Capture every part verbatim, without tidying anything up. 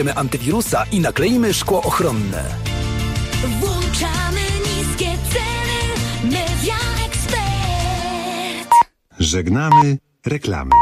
Antywirusa i nakleimy szkło ochronne. Włączamy niskie ceny. Media Expert. Żegnamy reklamy.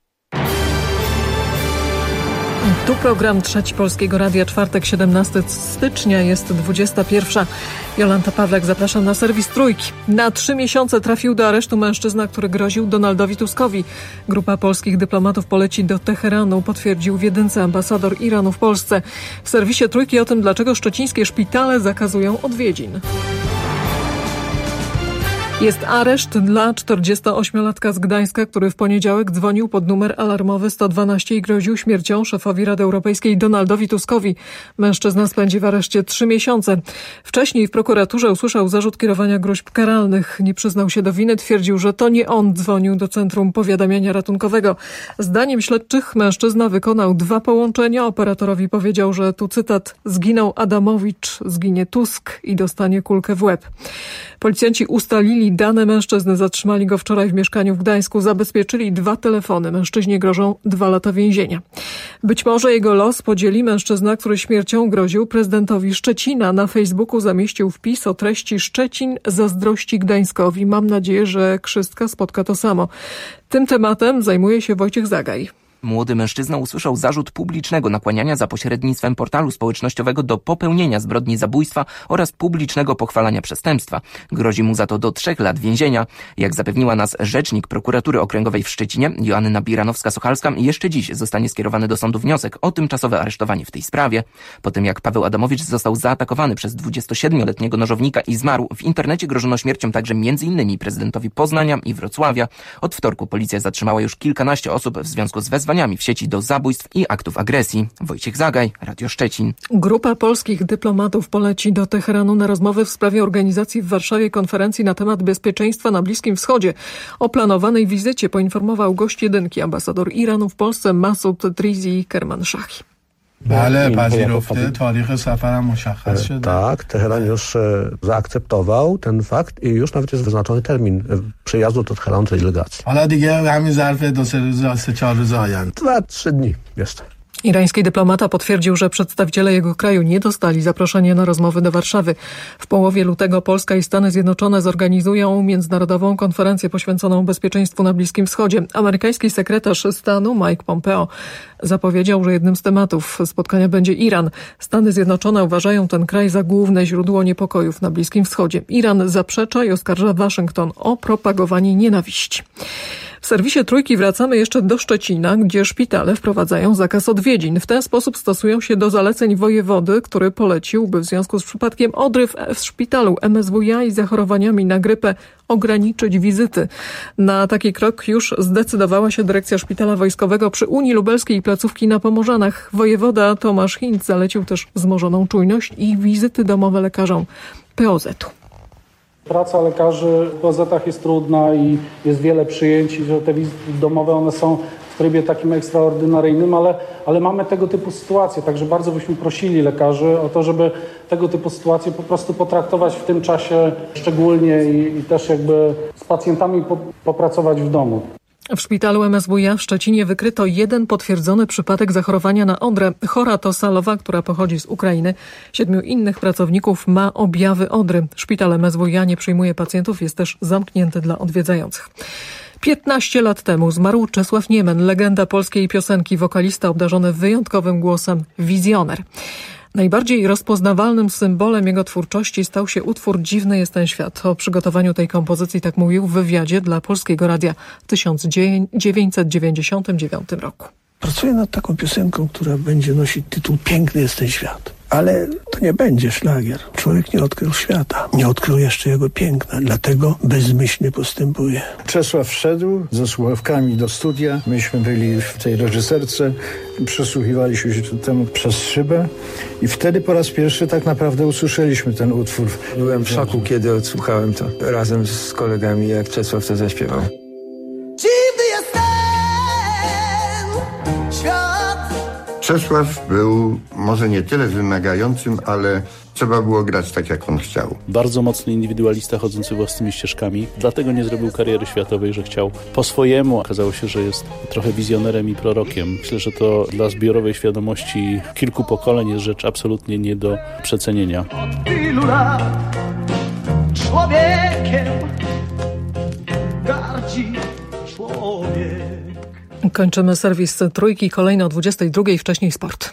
Tu program Trzeci Polskiego Radia, czwartek, siedemnastego stycznia, jest dwudziesta pierwsza. Jolanta Pawlak, zapraszam na serwis Trójki. Na trzy miesiące trafił do aresztu mężczyzna, który groził Donaldowi Tuskowi. Grupa polskich dyplomatów poleci do Teheranu, potwierdził w jedynce ambasador Iranu w Polsce. W serwisie Trójki o tym, dlaczego szczecińskie szpitale zakazują odwiedzin. Jest areszt dla czterdziestoośmiolatka z Gdańska, który w poniedziałek dzwonił pod numer alarmowy sto dwanaście i groził śmiercią szefowi Rady Europejskiej Donaldowi Tuskowi. Mężczyzna spędzi w areszcie trzy miesiące. Wcześniej w prokuraturze usłyszał zarzut kierowania groźb karalnych. Nie przyznał się do winy, twierdził, że to nie on dzwonił do Centrum Powiadamiania Ratunkowego. Zdaniem śledczych mężczyzna wykonał dwa połączenia. Operatorowi powiedział, że tu cytat: zginął Adamowicz, zginie Tusk i dostanie kulkę w łeb. Policjanci ustalili dane mężczyzny, zatrzymali go wczoraj w mieszkaniu w Gdańsku, zabezpieczyli dwa telefony. Mężczyźnie grożą dwa lata więzienia. Być może jego los podzieli mężczyzna, który śmiercią groził prezydentowi Szczecina. Na Facebooku zamieścił wpis o treści: Szczecin zazdrości Gdańskowi. Mam nadzieję, że Krzystka spotka to samo. Tym tematem zajmuje się Wojciech Zagaj. Młody mężczyzna usłyszał zarzut publicznego nakłaniania za pośrednictwem portalu społecznościowego do popełnienia zbrodni zabójstwa oraz publicznego pochwalania przestępstwa. Grozi mu za to do trzech lat więzienia. Jak zapewniła nas rzecznik prokuratury okręgowej w Szczecinie, Joanna Biranowska-Sochalska, jeszcze dziś zostanie skierowany do sądu wniosek o tymczasowe aresztowanie w tej sprawie. Po tym jak Paweł Adamowicz został zaatakowany przez dwudziestosiedmioletniego nożownika i zmarł, w internecie grożono śmiercią także między innymi prezydentowi Poznania i Wrocławia. Od wtorku policja zatrzymała już kilkanaście osób w związku z wezwaniami w sieci do zabójstw i aktów agresji. Wojciech Zagaj, Radio Szczecin. Grupa polskich dyplomatów poleci do Teheranu na rozmowy w sprawie organizacji w Warszawie konferencji na temat bezpieczeństwa na Bliskim Wschodzie. O planowanej wizycie poinformował gość jedynki, ambasador Iranu w Polsce Masud Trizi Kermanshahi. Tak, Teheran już zaakceptował ten fakt i już nawet jest wyznaczony termin przyjazdu do Teheranu tej delegacji. Dwa, trzy dni jeszcze. Irański dyplomata potwierdził, że przedstawiciele jego kraju nie dostali zaproszenia na rozmowy do Warszawy. W połowie lutego Polska i Stany Zjednoczone zorganizują międzynarodową konferencję poświęconą bezpieczeństwu na Bliskim Wschodzie. Amerykański sekretarz stanu Mike Pompeo zapowiedział, że jednym z tematów spotkania będzie Iran. Stany Zjednoczone uważają ten kraj za główne źródło niepokojów na Bliskim Wschodzie. Iran zaprzecza i oskarża Waszyngton o propagowanie nienawiści. W serwisie Trójki wracamy jeszcze do Szczecina, gdzie szpitale wprowadzają zakaz odwiedzin. W ten sposób stosują się do zaleceń wojewody, który polecił, by w związku z przypadkiem odry w szpitalu M S W iA i zachorowaniami na grypę ograniczyć wizyty. Na taki krok już zdecydowała się dyrekcja Szpitala Wojskowego przy Unii Lubelskiej i placówki na Pomorzanach. Wojewoda Tomasz Hinc zalecił też wzmożoną czujność i wizyty domowe lekarzom P O Z-u. Praca lekarzy w P O Z-ach jest trudna i jest wiele przyjęć, że te wizyty domowe one są w trybie takim ekstraordynaryjnym, ale, ale mamy tego typu sytuacje, także bardzo byśmy prosili lekarzy o to, żeby tego typu sytuacje po prostu potraktować w tym czasie szczególnie i, i też jakby z pacjentami po, popracować w domu. W szpitalu M S W iA w Szczecinie wykryto jeden potwierdzony przypadek zachorowania na odrę. Chora to Salowa, która pochodzi z Ukrainy. Siedmiu innych pracowników ma objawy odry. Szpital M S W iA nie przyjmuje pacjentów, jest też zamknięty dla odwiedzających. piętnaście lat temu zmarł Czesław Niemen, legenda polskiej piosenki, wokalista obdarzony wyjątkowym głosem, wizjoner. Najbardziej rozpoznawalnym symbolem jego twórczości stał się utwór Dziwny jest ten świat. O przygotowaniu tej kompozycji tak mówił w wywiadzie dla Polskiego Radia w tysiąc dziewięćset dziewięćdziesiątym dziewiątym roku. Pracuję nad taką piosenką, która będzie nosić tytuł Piękny jest ten świat. Ale to nie będzie szlagier. Człowiek nie odkrył świata. Nie odkrył jeszcze jego piękna. Dlatego bezmyślnie postępuje. Czesław wszedł ze słuchawkami do studia. Myśmy byli w tej reżyserce. Przysłuchiwaliśmy się temu przez szybę. I wtedy po raz pierwszy tak naprawdę usłyszeliśmy ten utwór. Byłem w szoku, kiedy odsłuchałem to razem z kolegami, jak Czesław to zaśpiewał. Dziwny jest ten świat. Czesław był może nie tyle wymagającym, ale trzeba było grać tak, jak on chciał. Bardzo mocny indywidualista chodzący własnymi ścieżkami. Dlatego nie zrobił kariery światowej, że chciał po swojemu. Okazało się, że jest trochę wizjonerem i prorokiem. Myślę, że to dla zbiorowej świadomości kilku pokoleń jest rzecz absolutnie nie do przecenienia. Od tylu lat człowiekiem gardzi człowiek. Kończymy serwis Trójki, kolejno o dwudziestej drugiej, wcześniej sport.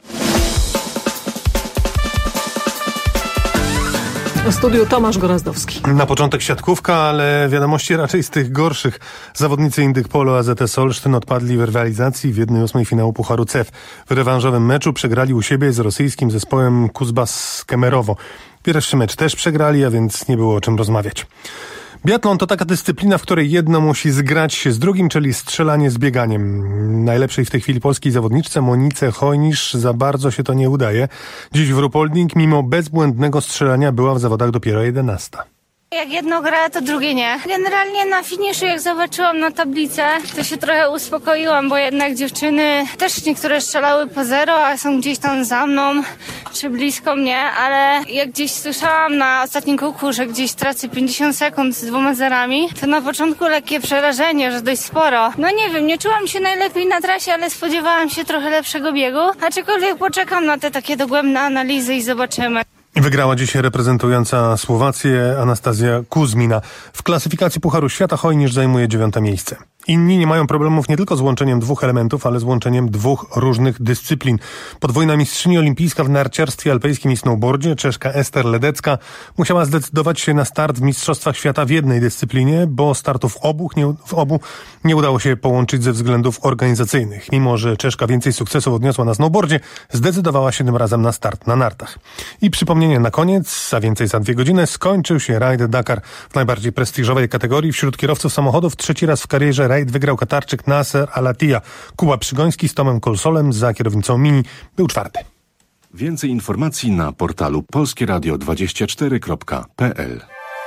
W studiu Tomasz Gorazdowski. Na początek siatkówka, ale wiadomości raczej z tych gorszych. Zawodnicy Indyk Polo A Z T Olsztyn odpadli w rywalizacji w jednej ósmej finału Pucharu C E F. W rewanżowym meczu przegrali u siebie z rosyjskim zespołem Kuzbas Kemerowo. Pierwszy mecz też przegrali, a więc nie było o czym rozmawiać. Biatlon to taka dyscyplina, w której jedno musi zgrać się z drugim, czyli strzelanie z bieganiem. Najlepszej w tej chwili polskiej zawodniczce Monice Hojnisz za bardzo się to nie udaje. Dziś w Ruhpolding mimo bezbłędnego strzelania była w zawodach dopiero jedenasta. Jak jedno gra, to drugie nie. Generalnie na finiszu, jak zobaczyłam na tablicę, to się trochę uspokoiłam, bo jednak dziewczyny też niektóre strzelały po zero, a są gdzieś tam za mną, czy blisko mnie, ale jak gdzieś słyszałam na ostatnim kółku, że gdzieś tracę pięćdziesiąt sekund z dwoma zerami, to na początku lekkie przerażenie, że dość sporo. No nie wiem, nie czułam się najlepiej na trasie, ale spodziewałam się trochę lepszego biegu, aczkolwiek poczekam na te takie dogłębne analizy i zobaczymy. Wygrała dzisiaj reprezentująca Słowację Anastazja Kuzmina. W klasyfikacji Pucharu Świata Hojnisz zajmuje dziewiąte miejsce. Inni nie mają problemów nie tylko z łączeniem dwóch elementów, ale z łączeniem dwóch różnych dyscyplin. Podwójna mistrzyni olimpijska w narciarstwie alpejskim i snowboardzie, Czeszka Ester Ledecka, musiała zdecydować się na start w Mistrzostwach Świata w jednej dyscyplinie, bo startów obu nie, w obu nie udało się połączyć ze względów organizacyjnych. Mimo że Czeszka więcej sukcesów odniosła na snowboardzie, zdecydowała się tym razem na start na nartach. I przypomnienie na koniec, a więcej za dwie godziny, skończył się rajd Dakar w najbardziej prestiżowej kategorii. Wśród kierowców samochodów trzeci raz w karierze rajd wygrał Katarczyk Nasser Al-Attiyah. Kuba Przygoński z Tomem Kolsolem za kierownicą Mini był czwarty. Więcej informacji na portalu polskie radio dwadzieścia cztery kropka p l.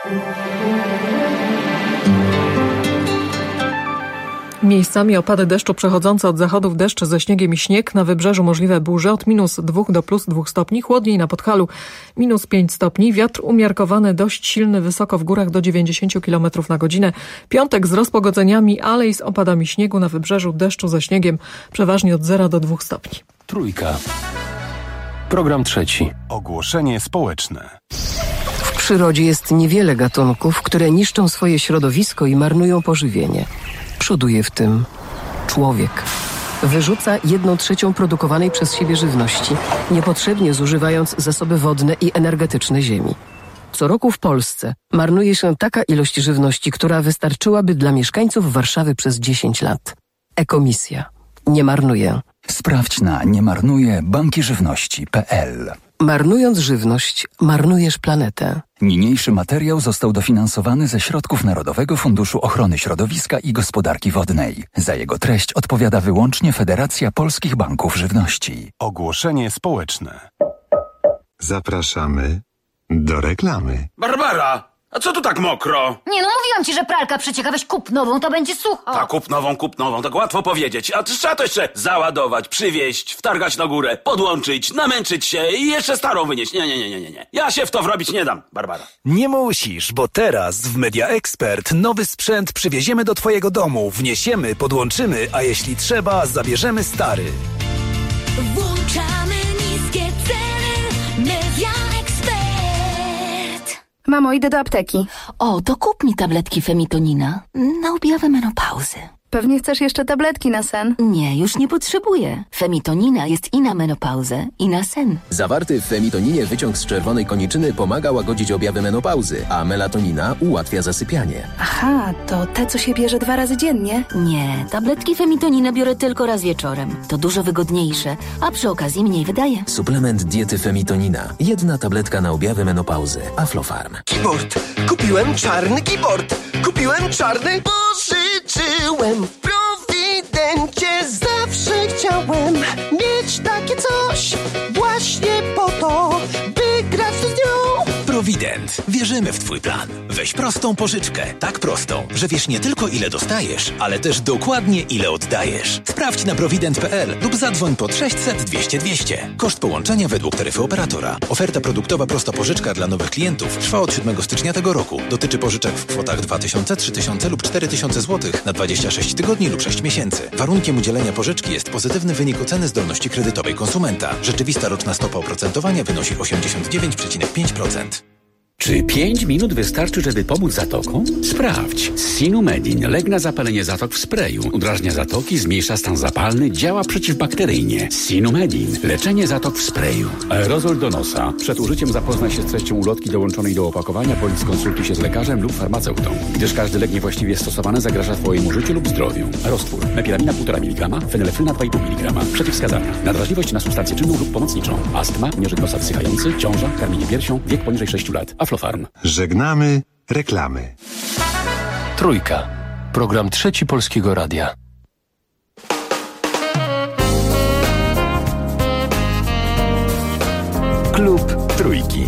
Miejscami opady deszczu przechodzące od zachodu w deszcz ze śniegiem i śnieg. Na wybrzeżu możliwe burze od minus dwóch do plus dwóch stopni. Chłodniej na Podhalu minus pięć stopni. Wiatr umiarkowany, dość silny, wysoko w górach do dziewięćdziesiąt kilometrów na godzinę. Piątek z rozpogodzeniami, ale i z opadami śniegu. Na wybrzeżu deszczu ze śniegiem przeważnie od zera do dwóch stopni. Trójka. Program trzeci. Ogłoszenie społeczne. W przyrodzie jest niewiele gatunków, które niszczą swoje środowisko i marnują pożywienie. Przoduje w tym człowiek. Wyrzuca jedną trzecią produkowanej przez siebie żywności, niepotrzebnie zużywając zasoby wodne i energetyczne ziemi. Co roku w Polsce marnuje się taka ilość żywności, która wystarczyłaby dla mieszkańców Warszawy przez dziesięć lat. Ekomisja. Nie marnuje. Sprawdź na niemarnuje banki żywności kropka p l. Marnując żywność, marnujesz planetę. Niniejszy materiał został dofinansowany ze środków Narodowego Funduszu Ochrony Środowiska i Gospodarki Wodnej. Za jego treść odpowiada wyłącznie Federacja Polskich Banków Żywności. Ogłoszenie społeczne. Zapraszamy do reklamy. Barbara! A co tu tak mokro? Nie no, mówiłam ci, że pralka przeciekaweś, kup nową, to będzie sucho. Tak, kup nową, kup nową, tak łatwo powiedzieć. A trzeba to jeszcze załadować, przywieźć, wtargać na górę, podłączyć, namęczyć się i jeszcze starą wynieść. Nie, nie, nie, nie, nie. Ja się w to wrobić nie dam, Barbara. Nie musisz, bo teraz w Media Expert nowy sprzęt przywieziemy do twojego domu, wniesiemy, podłączymy, a jeśli trzeba, zabierzemy stary. Włączamy niskie ceny. Media Expert. Mamo, idę do apteki. O, to kup mi tabletki Femitonina na objawy menopauzy. Pewnie chcesz jeszcze tabletki na sen? Nie, już nie potrzebuję. Femitonina jest i na menopauzę, i na sen. Zawarty w femitoninie wyciąg z czerwonej koniczyny pomaga łagodzić objawy menopauzy, a melatonina ułatwia zasypianie. Aha, to te, co się bierze dwa razy dziennie? Nie, tabletki Femitonina biorę tylko raz wieczorem. To dużo wygodniejsze, a przy okazji mniej wydaje. Suplement diety Femitonina. Jedna tabletka na objawy menopauzy. Aflofarm. Keyboard! Kupiłem czarny keyboard! Kupiłem czarny, pożyczyłem! W Prowidencie zawsze chciałem mieć takie coś właśnie po to, by grać z nią. Prowidencie. Provident. Wierzymy w Twój plan. Weź prostą pożyczkę. Tak prostą, że wiesz nie tylko ile dostajesz, ale też dokładnie ile oddajesz. Sprawdź na provident kropka p l lub zadzwoń pod sześćset dwieście dwieście. Koszt połączenia według taryfy operatora. Oferta produktowa prosta pożyczka dla nowych klientów trwa od siódmego stycznia tego roku. Dotyczy pożyczek w kwotach dwa tysiące, trzy tysiące lub cztery tysiące złotych na dwadzieścia sześć tygodni lub sześć miesięcy. Warunkiem udzielenia pożyczki jest pozytywny wynik oceny zdolności kredytowej konsumenta. Rzeczywista roczna stopa oprocentowania wynosi osiemdziesiąt dziewięć przecinek pięć procent. Czy pięć minut wystarczy, żeby pomóc zatokom? Sprawdź. Sinumedin. Lek na zapalenie zatok w sprayu. Udrażnia zatoki, zmniejsza stan zapalny, działa przeciwbakteryjnie. Sinumedin. Leczenie zatok w sprayu. Aerozol do nosa. Przed użyciem zapoznaj się z treścią ulotki dołączonej do opakowania bądź skonsultuj się z lekarzem lub farmaceutą, gdyż każdy lek niewłaściwie stosowany zagraża Twojemu życiu lub zdrowiu. Roztwór. Mepiramina półtora miligrama, fenylefryna dwa i pół miligrama. Przeciwwskazania. Nadwrażliwość na substancję czynną lub pomocniczą. Astma, unieżyk nosa wsychający, ciąża, karmienie piersią, wiek poniżej sześciu lat. Aflofarm. Żegnamy reklamy. Trójka. Program Trzeci Polskiego Radia. Klub Trójki.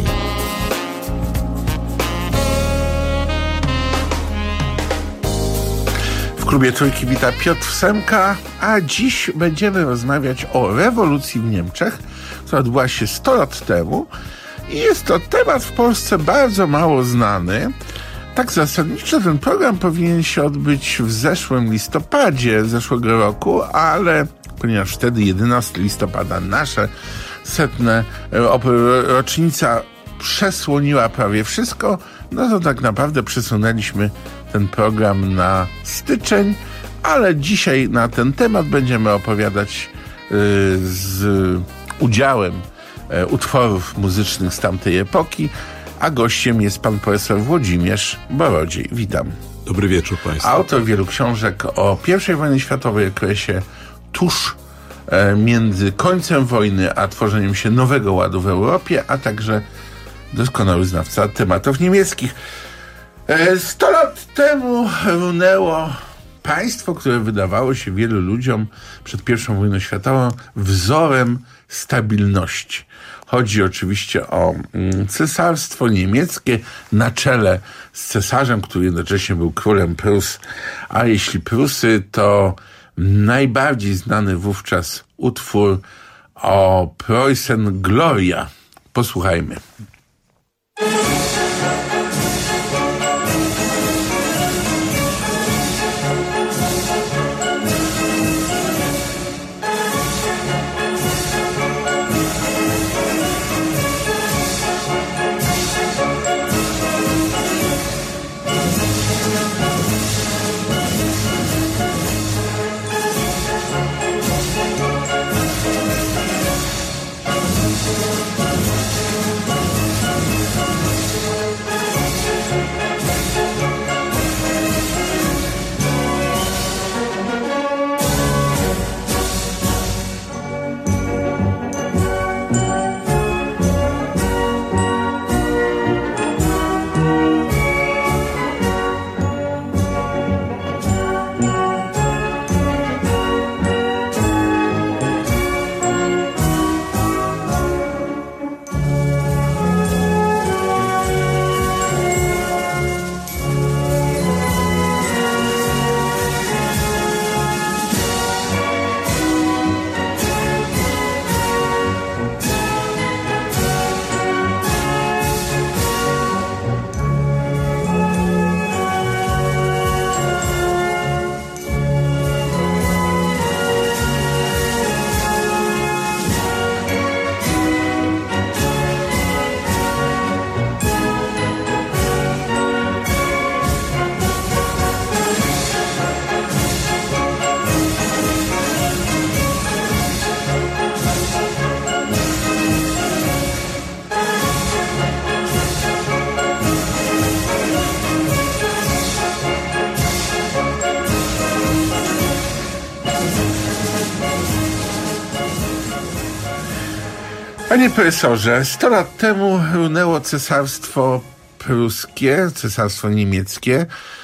W klubie Trójki wita Piotr Semka, a dziś będziemy rozmawiać o rewolucji w Niemczech, która odbyła się sto lat temu. I jest to temat w Polsce bardzo mało znany. Tak zasadniczo ten program powinien się odbyć w zeszłym listopadzie zeszłego roku, ale ponieważ wtedy jedenastego listopada nasze setne rocznica przesłoniła prawie wszystko, no to tak naprawdę przesunęliśmy ten program na styczeń, ale dzisiaj na ten temat będziemy opowiadać yy, z udziałem utworów muzycznych z tamtej epoki, a gościem jest pan profesor Włodzimierz Borodziej. Witam. Dobry wieczór państwu. Autor wielu książek o pierwszej wojnie światowej, okresie tuż e, między końcem wojny a tworzeniem się nowego ładu w Europie, a także doskonały znawca tematów niemieckich. E, sto lat temu runęło państwo, które wydawało się wielu ludziom przed pierwszą wojną światową wzorem stabilności. Chodzi oczywiście o mm, cesarstwo niemieckie na czele z cesarzem, który jednocześnie był królem Prus. A jeśli Prusy, to najbardziej znany wówczas utwór o Preußen Gloria. Posłuchajmy. Panie profesorze, sto lat temu runęło cesarstwo pruskie, cesarstwo niemieckie.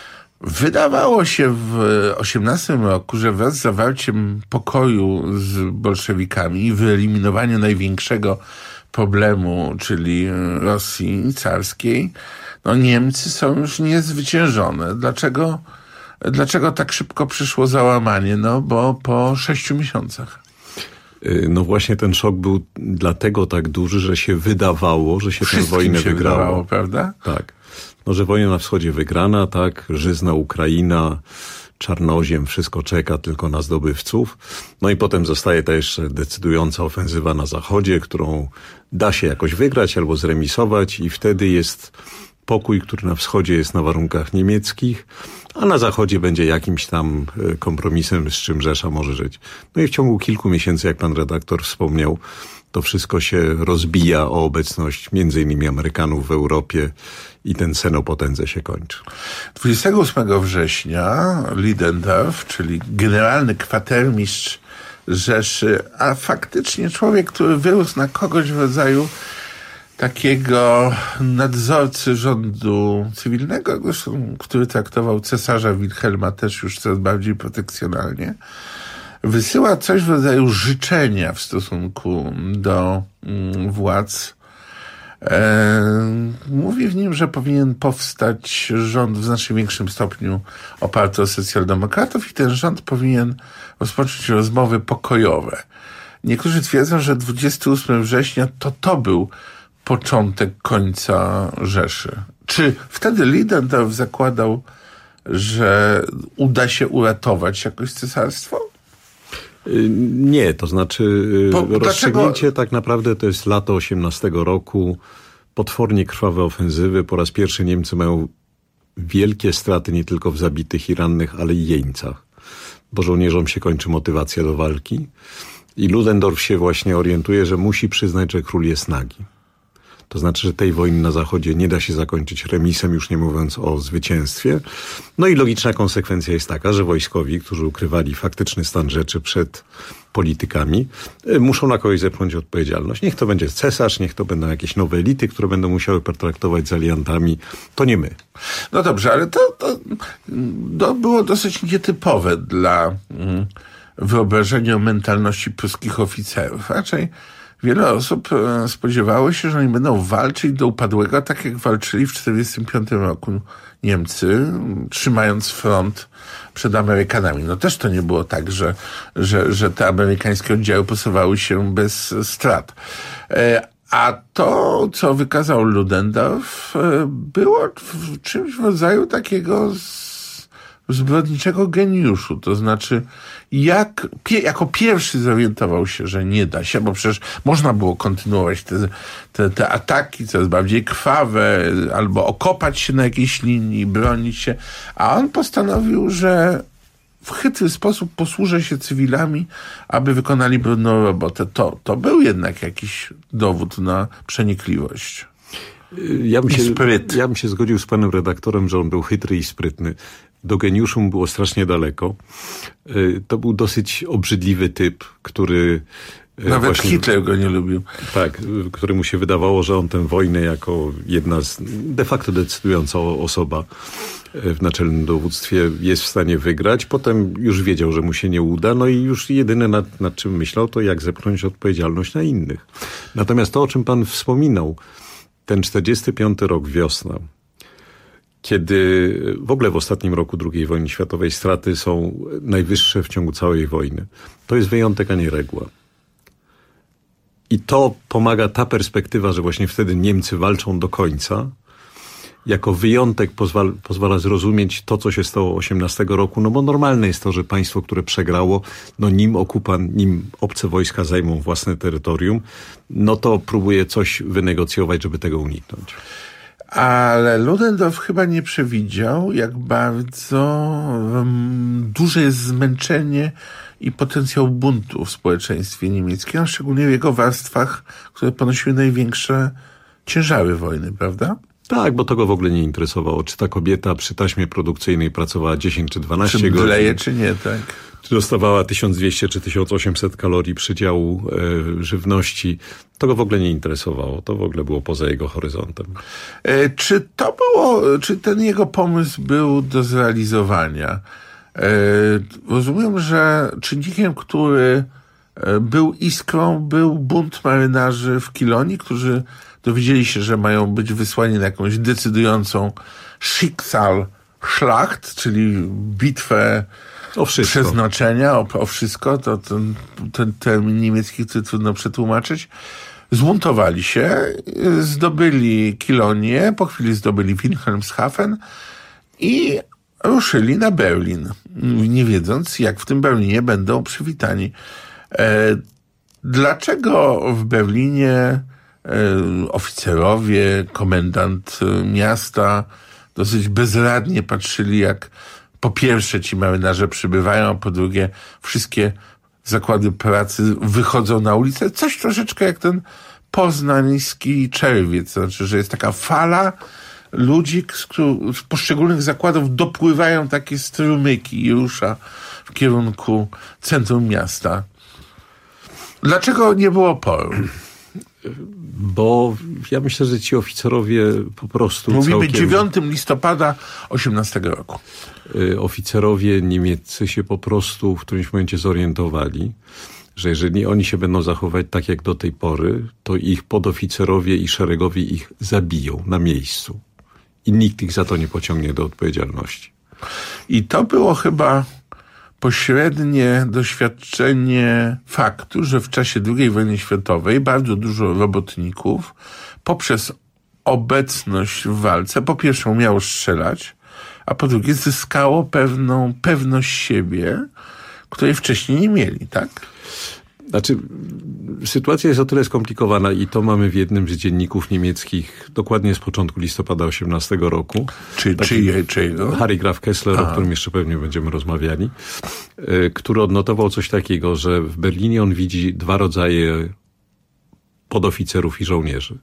Wydawało się w osiemnastym roku, że wraz z zawarciem pokoju z bolszewikami i wyeliminowaniu największego problemu, czyli Rosji carskiej, no Niemcy są już niezwyciężone. Dlaczego, dlaczego tak szybko przyszło załamanie? No bo po sześciu miesiącach. No właśnie ten szok był dlatego tak duży, że się wydawało, że się tę wojnę się wygrało. Wydawało, prawda? Tak. No, że wojna na wschodzie wygrana, tak, żyzna Ukraina, Czarnoziem, wszystko czeka tylko na zdobywców. No i potem zostaje ta jeszcze decydująca ofensywa na zachodzie, którą da się jakoś wygrać albo zremisować i wtedy jest pokój, który na wschodzie jest na warunkach niemieckich, a na zachodzie będzie jakimś tam kompromisem, z czym Rzesza może żyć. No i w ciągu kilku miesięcy, jak pan redaktor wspomniał, to wszystko się rozbija o obecność między innymi Amerykanów w Europie i ten sen o potędze się kończy. dwudziestego ósmego września Ludendorff, czyli generalny kwatermistrz Rzeszy, a faktycznie człowiek, który wyrósł na kogoś w rodzaju takiego nadzorcy rządu cywilnego, który traktował cesarza Wilhelma też już coraz bardziej protekcjonalnie, wysyła coś w rodzaju życzenia w stosunku do mm, władz. E, mówi w nim, że powinien powstać rząd w znacznie większym stopniu oparty o socjaldemokratów i ten rząd powinien rozpocząć rozmowy pokojowe. Niektórzy twierdzą, że dwudziestego ósmego września to to był początek końca Rzeszy. Czy wtedy Ludendorff zakładał, że uda się uratować jakoś cesarstwo? Nie, to znaczy Bo, rozstrzygnięcie dlaczego? Tak naprawdę to jest lato osiemnastego roku, potwornie krwawe ofensywy. Po raz pierwszy Niemcy mają wielkie straty nie tylko w zabitych i rannych, ale i jeńcach, bo żołnierzom się kończy motywacja do walki i Ludendorff się właśnie orientuje, że musi przyznać, że król jest nagi. To znaczy, że tej wojny na zachodzie nie da się zakończyć remisem, już nie mówiąc o zwycięstwie. No i logiczna konsekwencja jest taka, że wojskowi, którzy ukrywali faktyczny stan rzeczy przed politykami, muszą na kogoś zepchnąć odpowiedzialność. Niech to będzie cesarz, niech to będą jakieś nowe elity, które będą musiały potraktować z aliantami. To nie my. No dobrze, ale to, to, to było dosyć nietypowe dla mm, wyobrażenia o mentalności pruskich oficerów. Raczej wiele osób spodziewało się, że oni będą walczyć do upadłego, tak jak walczyli w czterdziestym piątym roku Niemcy, trzymając front przed Amerykanami. No też to nie było tak, że, że, że te amerykańskie oddziały posuwały się bez strat. A to, co wykazał Ludendorff, było w czymś w rodzaju takiego zbrodniczego geniuszu. To znaczy, jak, pie, jako pierwszy zorientował się, że nie da się, bo przecież można było kontynuować te, te, te ataki coraz bardziej krwawe, albo okopać się na jakiejś linii, bronić się, a on postanowił, że w chytry sposób posłuży się cywilami, aby wykonali brudną robotę. To, to był jednak jakiś dowód na przenikliwość. Ja bym, się, ja bym się zgodził z panem redaktorem, że on był chytry i sprytny. Do geniuszu mu było strasznie daleko. To był dosyć obrzydliwy typ, który... Nawet właśnie, Hitler go nie lubił. Tak, któremu się wydawało, że on tę wojnę jako jedna z de facto decydująca osoba w naczelnym dowództwie jest w stanie wygrać. Potem już wiedział, że mu się nie uda, no i już jedyne nad, nad czym myślał, to jak zepchnąć odpowiedzialność na innych. Natomiast to, o czym pan wspominał, ten czterdziesty piąty rok, wiosna, kiedy w ogóle w ostatnim roku drugiej wojny światowej straty są najwyższe w ciągu całej wojny. To jest wyjątek, a nie reguła. I to pomaga ta perspektywa, że właśnie wtedy Niemcy walczą do końca. Jako wyjątek pozwala, pozwala zrozumieć to, co się stało osiemnastego roku, no bo normalne jest to, że państwo, które przegrało, no nim okupant, nim obce wojska zajmą własne terytorium, no to próbuje coś wynegocjować, żeby tego uniknąć. Ale Ludendorff chyba nie przewidział, jak bardzo um, duże jest zmęczenie i potencjał buntu w społeczeństwie niemieckim, a szczególnie w jego warstwach, które ponosiły największe ciężary wojny, prawda? Tak, bo to go w ogóle nie interesowało, czy ta kobieta przy taśmie produkcyjnej pracowała dziesięć czy dwanaście godzin. Czy mdleje, czy nie, tak. Czy dostawała tysiąc dwieście czy tysiąc osiemset kalorii przydziału e, żywności. To go w ogóle nie interesowało. To w ogóle było poza jego horyzontem. E, czy to było, czy ten jego pomysł był do zrealizowania? E, rozumiem, że czynnikiem, który był iskrą, był bunt marynarzy w Kilonii, którzy dowiedzieli się, że mają być wysłani na jakąś decydującą Schicksal Schlacht, czyli bitwę o wszystko. Przeznaczenia, o, o wszystko, to ten, ten termin niemiecki trudno przetłumaczyć. Zbuntowali się, zdobyli Kilonię, po chwili zdobyli Wilhelmshaven i ruszyli na Berlin, nie wiedząc, jak w tym Berlinie będą przywitani. E, dlaczego w Berlinie e, oficerowie, komendant miasta dosyć bezradnie patrzyli, jak po pierwsze ci marynarze przybywają, a po drugie wszystkie zakłady pracy wychodzą na ulicę? Coś troszeczkę jak ten poznański czerwiec, to znaczy, że jest taka fala ludzi, z, z poszczególnych zakładów dopływają takie strumyki i rusza w kierunku centrum miasta. Dlaczego nie było oporu? Bo ja myślę, że ci oficerowie po prostu Mówimy całkiem... dziewiątego listopada osiemnastego roku. Oficerowie niemieccy się po prostu w którymś momencie zorientowali, że jeżeli oni się będą zachować tak jak do tej pory, to ich podoficerowie i szeregowie ich zabiją na miejscu. I nikt ich za to nie pociągnie do odpowiedzialności. I to było chyba pośrednie doświadczenie faktu, że w czasie drugiej wojny światowej bardzo dużo robotników poprzez obecność w walce po pierwsze umiało strzelać, a po drugie zyskało pewną pewność siebie, której wcześniej nie mieli, tak? Znaczy, sytuacja jest o tyle skomplikowana i to mamy w jednym z dzienników niemieckich dokładnie z początku listopada osiemnastego roku. Czy, czy, czyjego? Harry Graf Kessler, o którym jeszcze pewnie będziemy rozmawiali, który odnotował coś takiego, że w Berlinie on widzi dwa rodzaje podoficerów i żołnierzy.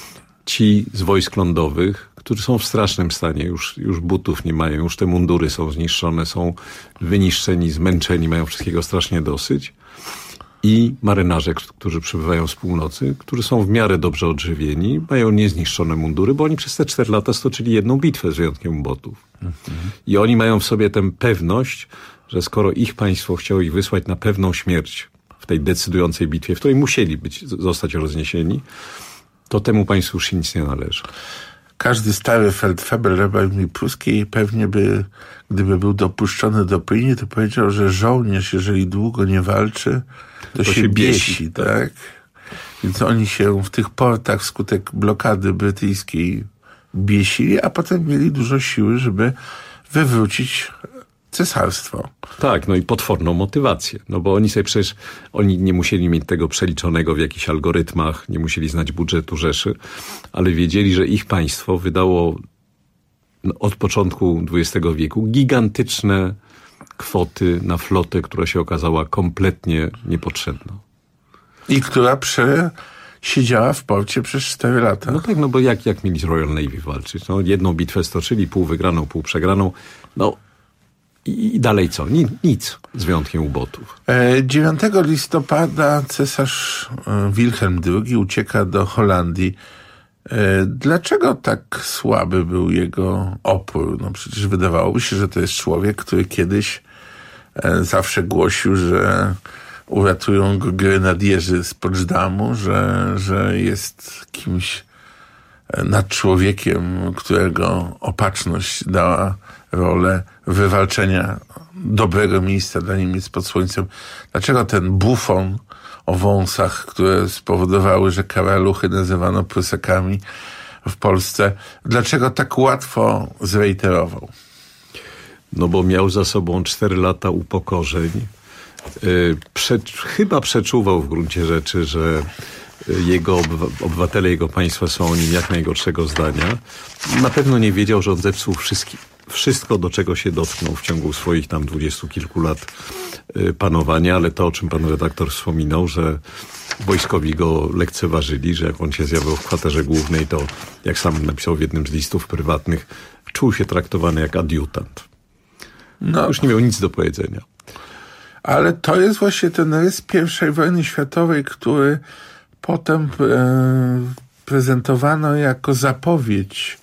Ci z wojsk lądowych, którzy są w strasznym stanie, już, już butów nie mają, już te mundury są zniszczone, są wyniszczeni, zmęczeni, mają wszystkiego strasznie dosyć. I marynarze, którzy przybywają z północy, którzy są w miarę dobrze odżywieni, mają niezniszczone mundury, bo oni przez te cztery lata stoczyli jedną bitwę z wyjątkiem ubotów. Mhm. I oni mają w sobie tę pewność, że skoro ich państwo chciało ich wysłać na pewną śmierć w tej decydującej bitwie, w której musieli być, zostać rozniesieni, to temu państwu już się nic nie należy. Każdy stary Feldfebel Armii Pruskiej pewnie by, gdyby był dopuszczony do pyjni, to powiedział, że żołnierz, jeżeli długo nie walczy, to, to się, się biesi, biesi, tak? Więc oni się w tych portach wskutek blokady brytyjskiej biesili, a potem mieli dużo siły, żeby wywrócić cesarstwo. Tak, no i potworną motywację. No bo oni sobie przecież, oni nie musieli mieć tego przeliczonego w jakichś algorytmach, nie musieli znać budżetu Rzeszy, ale wiedzieli, że ich państwo wydało od początku dwudziestego wieku gigantyczne kwoty na flotę, która się okazała kompletnie niepotrzebna. I która prze... siedziała w porcie przez cztery lata. No tak, no bo jak, jak mieli Royal Navy walczyć? No jedną bitwę stoczyli, pół wygraną, pół przegraną. No i dalej co? Nic, z wyjątkiem ubotów. dziewiątego listopada cesarz Wilhelm drugi ucieka do Holandii. Dlaczego tak słaby był jego opór? No przecież wydawałoby się, że to jest człowiek, który kiedyś zawsze głosił, że uratują go grenadierzy z Poczdamу, że, że jest kimś nad człowiekiem, którego opatrzność dała rolę wywalczenia dobrego miejsca dla Niemiec pod słońcem. Dlaczego ten bufon o wąsach, które spowodowały, że karaluchy nazywano Prusakami w Polsce, dlaczego tak łatwo zrejterował? No bo miał za sobą cztery lata upokorzeń. Prze, chyba przeczuwał w gruncie rzeczy, że jego obywatele, jego państwa są o nim jak najgorszego zdania. Na pewno nie wiedział, że on zepsuł wszystkim. Wszystko, do czego się dotknął w ciągu swoich tam dwudziestu kilku lat panowania, ale to, o czym pan redaktor wspominał, że wojskowi go lekceważyli, że jak on się zjawił w kwaterze głównej, to jak sam napisał w jednym z listów prywatnych, czuł się traktowany jak adiutant. No, już nie miał nic do powiedzenia. Ale to jest właśnie ten rys pierwszej wojny światowej, który potem e, prezentowano jako zapowiedź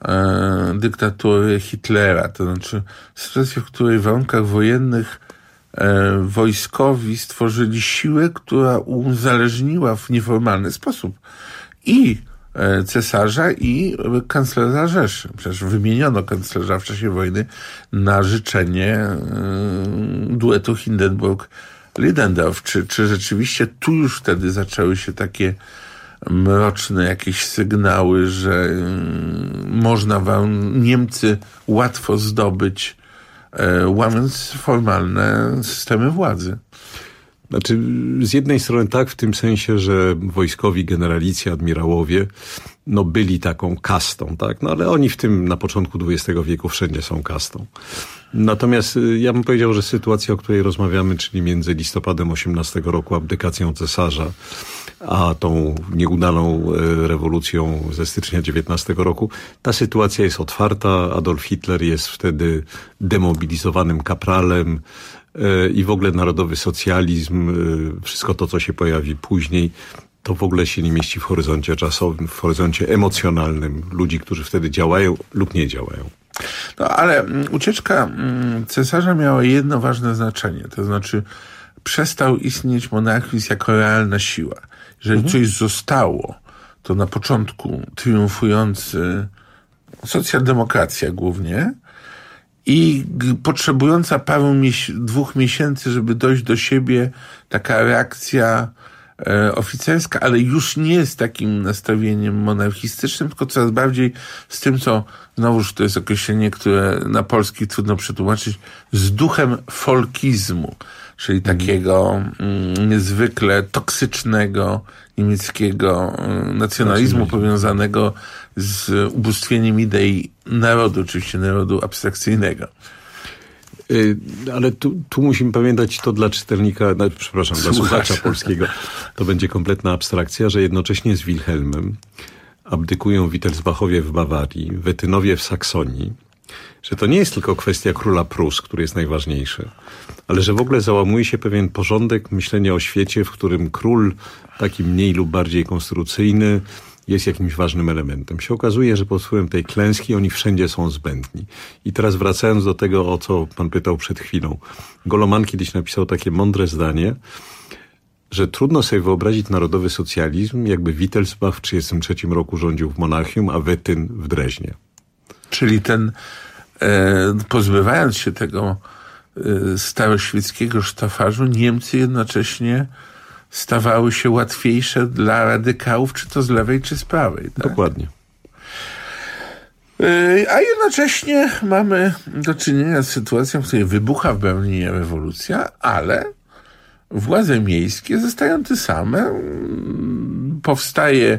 e, dyktatury Hitlera. To znaczy sytuacja, w której w warunkach wojennych e, wojskowi stworzyli siłę, która uzależniła w nieformalny sposób i e, cesarza, i kanclerza Rzeszy. Przecież wymieniono kanclerza w czasie wojny na życzenie e, duetu Hindenburg-Ludendorff. Czy, czy rzeczywiście tu już wtedy zaczęły się takie mroczne jakieś sygnały, że y, można wam Niemcy łatwo zdobyć, y, łamiąc formalne systemy władzy? Znaczy, z jednej strony tak, w tym sensie, że wojskowi generalici, admirałowie, no byli taką kastą, tak? No ale oni w tym na początku dwudziestego wieku wszędzie są kastą. Natomiast ja bym powiedział, że sytuacja, o której rozmawiamy, czyli między listopadem osiemnastego roku, abdykacją cesarza, a tą nieudaną rewolucją ze stycznia dziewiętnastego roku, ta sytuacja jest otwarta. Adolf Hitler jest wtedy demobilizowanym kapralem i w ogóle narodowy socjalizm, wszystko to, co się pojawi później, to w ogóle się nie mieści w horyzoncie czasowym, w horyzoncie emocjonalnym ludzi, którzy wtedy działają lub nie działają. No ale ucieczka cesarza miała jedno ważne znaczenie, to znaczy przestał istnieć monarchizm jako realna siła. Jeżeli mhm. coś zostało, to na początku triumfujący socjaldemokracja głównie i potrzebująca paru mies- dwóch miesięcy, żeby dojść do siebie, taka reakcja e, oficerska, ale już nie z takim nastawieniem monarchistycznym, tylko coraz bardziej z tym, co znowuż to jest określenie, które na polski trudno przetłumaczyć, z duchem folkizmu, czyli takiego mm, niezwykle toksycznego niemieckiego y, nacjonalizmu powiązanego z ubóstwieniem idei narodu, oczywiście narodu abstrakcyjnego. Yy, ale tu, tu musimy pamiętać to dla czytelnika, no, przepraszam, dla słuchacza polskiego, to będzie kompletna abstrakcja, że jednocześnie z Wilhelmem abdykują Wittelsbachowie w Bawarii, Wetynowie w Saksonii, że to nie jest tylko kwestia króla Prus, który jest najważniejszy, ale że w ogóle załamuje się pewien porządek myślenia o świecie, w którym król, taki mniej lub bardziej konstytucyjny, jest jakimś ważnym elementem. Się okazuje, że pod wpływem tej klęski oni wszędzie są zbędni. I teraz wracając do tego, o co pan pytał przed chwilą. Goloman kiedyś napisał takie mądre zdanie, że trudno sobie wyobrazić narodowy socjalizm, jakby Wittelsbach w tysiąc trzydziestym trzecim roku rządził w Monachium, a Wetyn w Dreźnie. Czyli ten, e, pozbywając się tego e, staroświeckiego sztafarzu, Niemcy jednocześnie stawały się łatwiejsze dla radykałów, czy to z lewej, czy z prawej. Tak? Dokładnie. E, a jednocześnie mamy do czynienia z sytuacją, w której wybucha w Berlinie rewolucja, ale władze miejskie zostają te same. Powstaje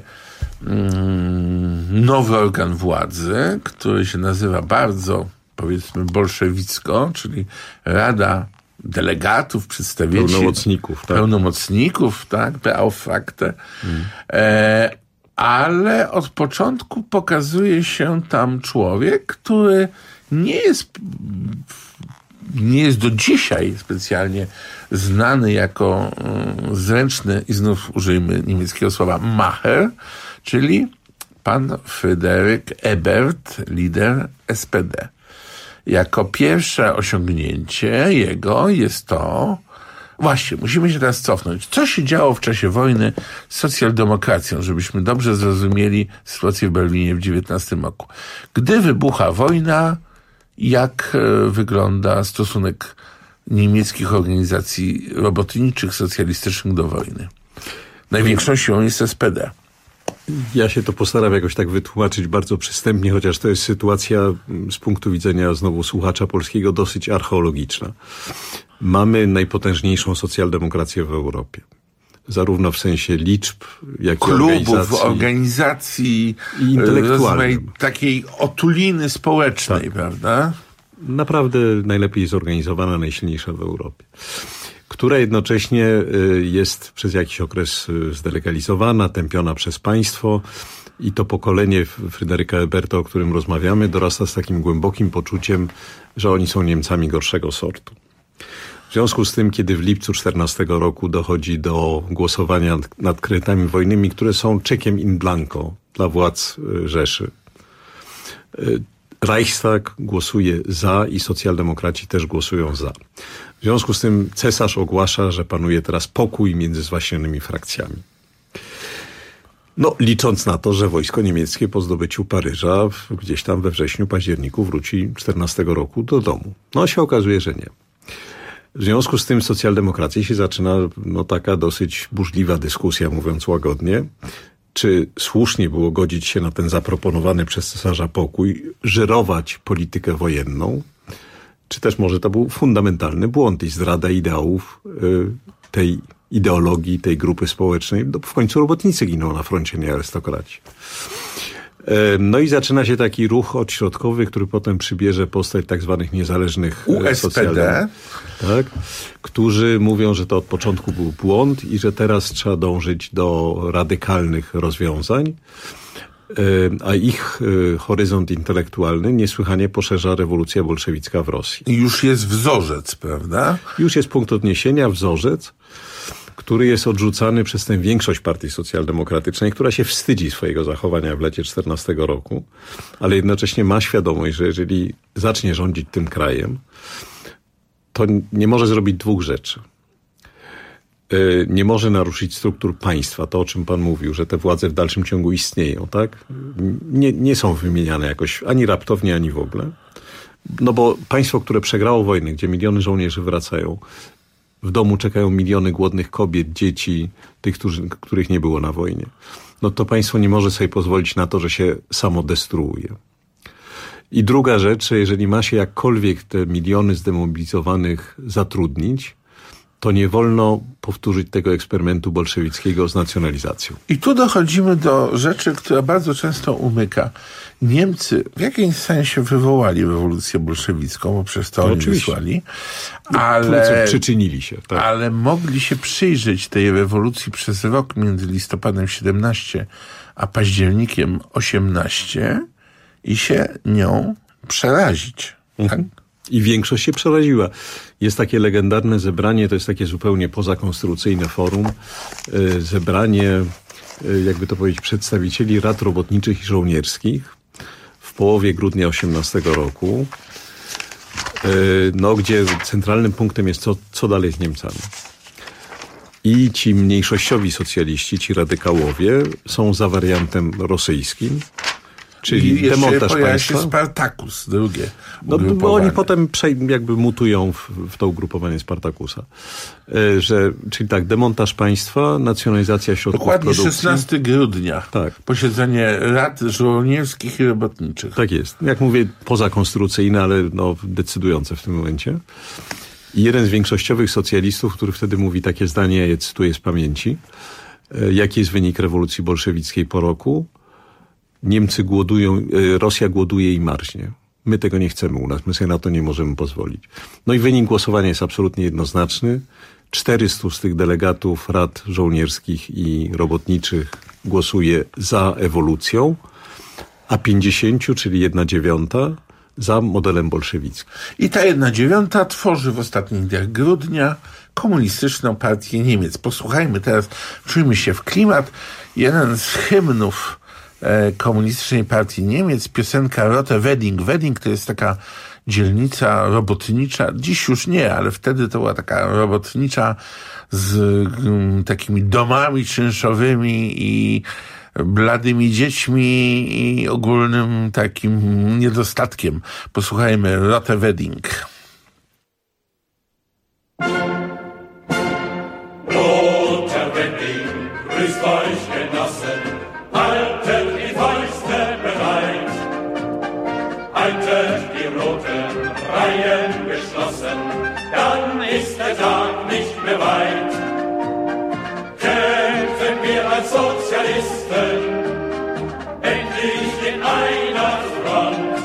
nowy organ władzy, który się nazywa bardzo, powiedzmy, bolszewicko, czyli Rada Delegatów, Przedstawicieli... Pełnomocników, tak. Pełnomocników, tak, Beauftragte. Hmm. E, ale od początku pokazuje się tam człowiek, który nie jest... nie jest do dzisiaj specjalnie znany jako um, zręczny, i znów użyjmy niemieckiego słowa, Macher, czyli pan Fryderyk Ebert, lider S P D. Jako pierwsze osiągnięcie jego jest to, właśnie, musimy się teraz cofnąć. Co się działo w czasie wojny z socjaldemokracją, żebyśmy dobrze zrozumieli sytuację w Berlinie w dziewiętnastym roku. Gdy wybucha wojna, jak wygląda stosunek niemieckich organizacji robotniczych, socjalistycznych do wojny? Największą siłą jest S P D. Ja się to postaram jakoś tak wytłumaczyć bardzo przystępnie, chociaż to jest sytuacja z punktu widzenia znowu słuchacza polskiego dosyć archeologiczna. Mamy najpotężniejszą socjaldemokrację w Europie. Zarówno w sensie liczb, jak i klubów, organizacji, organizacji i intelektualnej. Takiej otuliny społecznej, tak, prawda? Naprawdę najlepiej zorganizowana, najsilniejsza w Europie. Która jednocześnie jest przez jakiś okres zdelegalizowana, tępiona przez państwo i to pokolenie Fryderyka Eberta, o którym rozmawiamy, dorasta z takim głębokim poczuciem, że oni są Niemcami gorszego sortu. W związku z tym, kiedy w lipcu czternastego roku dochodzi do głosowania nad kredytami wojennymi, które są czekiem in blanco dla władz Rzeszy, Reichstag głosuje za i socjaldemokraci też głosują za. W związku z tym cesarz ogłasza, że panuje teraz pokój między zwaśnionymi frakcjami. No, licząc na to, że wojsko niemieckie po zdobyciu Paryża gdzieś tam we wrześniu, październiku wróci czternastego roku do domu. No, się okazuje, że nie. W związku z tym w socjaldemokracji się zaczyna no, taka dosyć burzliwa dyskusja, mówiąc łagodnie, czy słusznie było godzić się na ten zaproponowany przez cesarza pokój, żyrować politykę wojenną, czy też może to był fundamentalny błąd i zdrada ideałów y, tej ideologii, tej grupy społecznej. No, w końcu robotnicy giną na froncie, nie arystokraci. No i zaczyna się taki ruch odśrodkowy, który potem przybierze postać tak zwanych niezależnych U S P D, tak, którzy mówią, że to od początku był błąd i że teraz trzeba dążyć do radykalnych rozwiązań, a ich horyzont intelektualny niesłychanie poszerza rewolucja bolszewicka w Rosji. I już jest wzorzec, prawda? Już jest punkt odniesienia, wzorzec, który jest odrzucany przez tę większość partii socjaldemokratycznej, która się wstydzi swojego zachowania w lecie czternastego roku, ale jednocześnie ma świadomość, że jeżeli zacznie rządzić tym krajem, to nie może zrobić dwóch rzeczy. Nie może naruszyć struktur państwa, to o czym pan mówił, że te władze w dalszym ciągu istnieją, tak? Nie, nie są wymieniane jakoś ani raptownie, ani w ogóle. No bo państwo, które przegrało wojnę, gdzie miliony żołnierzy wracają, w domu czekają miliony głodnych kobiet, dzieci, tych, którzy, których nie było na wojnie. No to państwo nie może sobie pozwolić na to, że się samo destruuje. I druga rzecz, jeżeli ma się jakkolwiek te miliony zdemobilizowanych zatrudnić, to nie wolno powtórzyć tego eksperymentu bolszewickiego z nacjonalizacją. I tu dochodzimy do rzeczy, która bardzo często umyka. Niemcy w jakimś sensie wywołali rewolucję bolszewicką, bo przez to no oni oczywiście. wysłali, ale, przyczynili się. Tak. Ale mogli się przyjrzeć tej rewolucji przez rok między listopadem siedemnastym a październikiem osiemnastym i się nią przerazić. Mhm. Tak? I większość się przeraziła. Jest takie legendarne zebranie, to jest takie zupełnie pozakonstytucyjne forum, zebranie, jakby to powiedzieć, przedstawicieli rad robotniczych i żołnierskich w połowie grudnia osiemnastego roku, no, gdzie centralnym punktem jest co, co dalej z Niemcami. I ci mniejszościowi socjaliści, ci radykałowie są za wariantem rosyjskim, czyli I demontaż państwa. się Spartakus, drugie No, bo oni potem jakby mutują w, w to ugrupowanie Spartakusa. Że, czyli tak, demontaż państwa, nacjonalizacja środków Dokładnie produkcji. szesnastego grudnia. Tak. Posiedzenie rad żołnierskich i robotniczych. Tak jest. Jak mówię, pozakonstytucyjne, ale no, decydujące w tym momencie. I jeden z większościowych socjalistów, który wtedy mówi takie zdanie, ja je cytuję z pamięci. Jaki jest wynik rewolucji bolszewickiej po roku? Niemcy głodują, Rosja głoduje i marznie. My tego nie chcemy u nas, my sobie na to nie możemy pozwolić. No i wynik głosowania jest absolutnie jednoznaczny. czterystu z tych delegatów rad żołnierskich i robotniczych głosuje za ewolucją, a pięćdziesięciu, czyli jedna dziewiąta, za modelem bolszewickim. I ta jedna dziewiąta tworzy w ostatnich dniach grudnia komunistyczną partię Niemiec. Posłuchajmy teraz, czujmy się w klimat. Jeden z hymnów Komunistycznej Partii Niemiec, piosenka Rote Wedding. Wedding to jest taka dzielnica robotnicza, dziś już nie, ale wtedy to była taka robotnicza z um, takimi domami czynszowymi i bladymi dziećmi i ogólnym takim niedostatkiem. Posłuchajmy Rote Wedding. Rote Wedding, grüßt euch Genossen, haltet die Fäuste bereit, haltet die roten Reihen geschlossen, dann ist der Tag nicht mehr weit. Kämpfen wir als Sozialisten endlich in einer Front,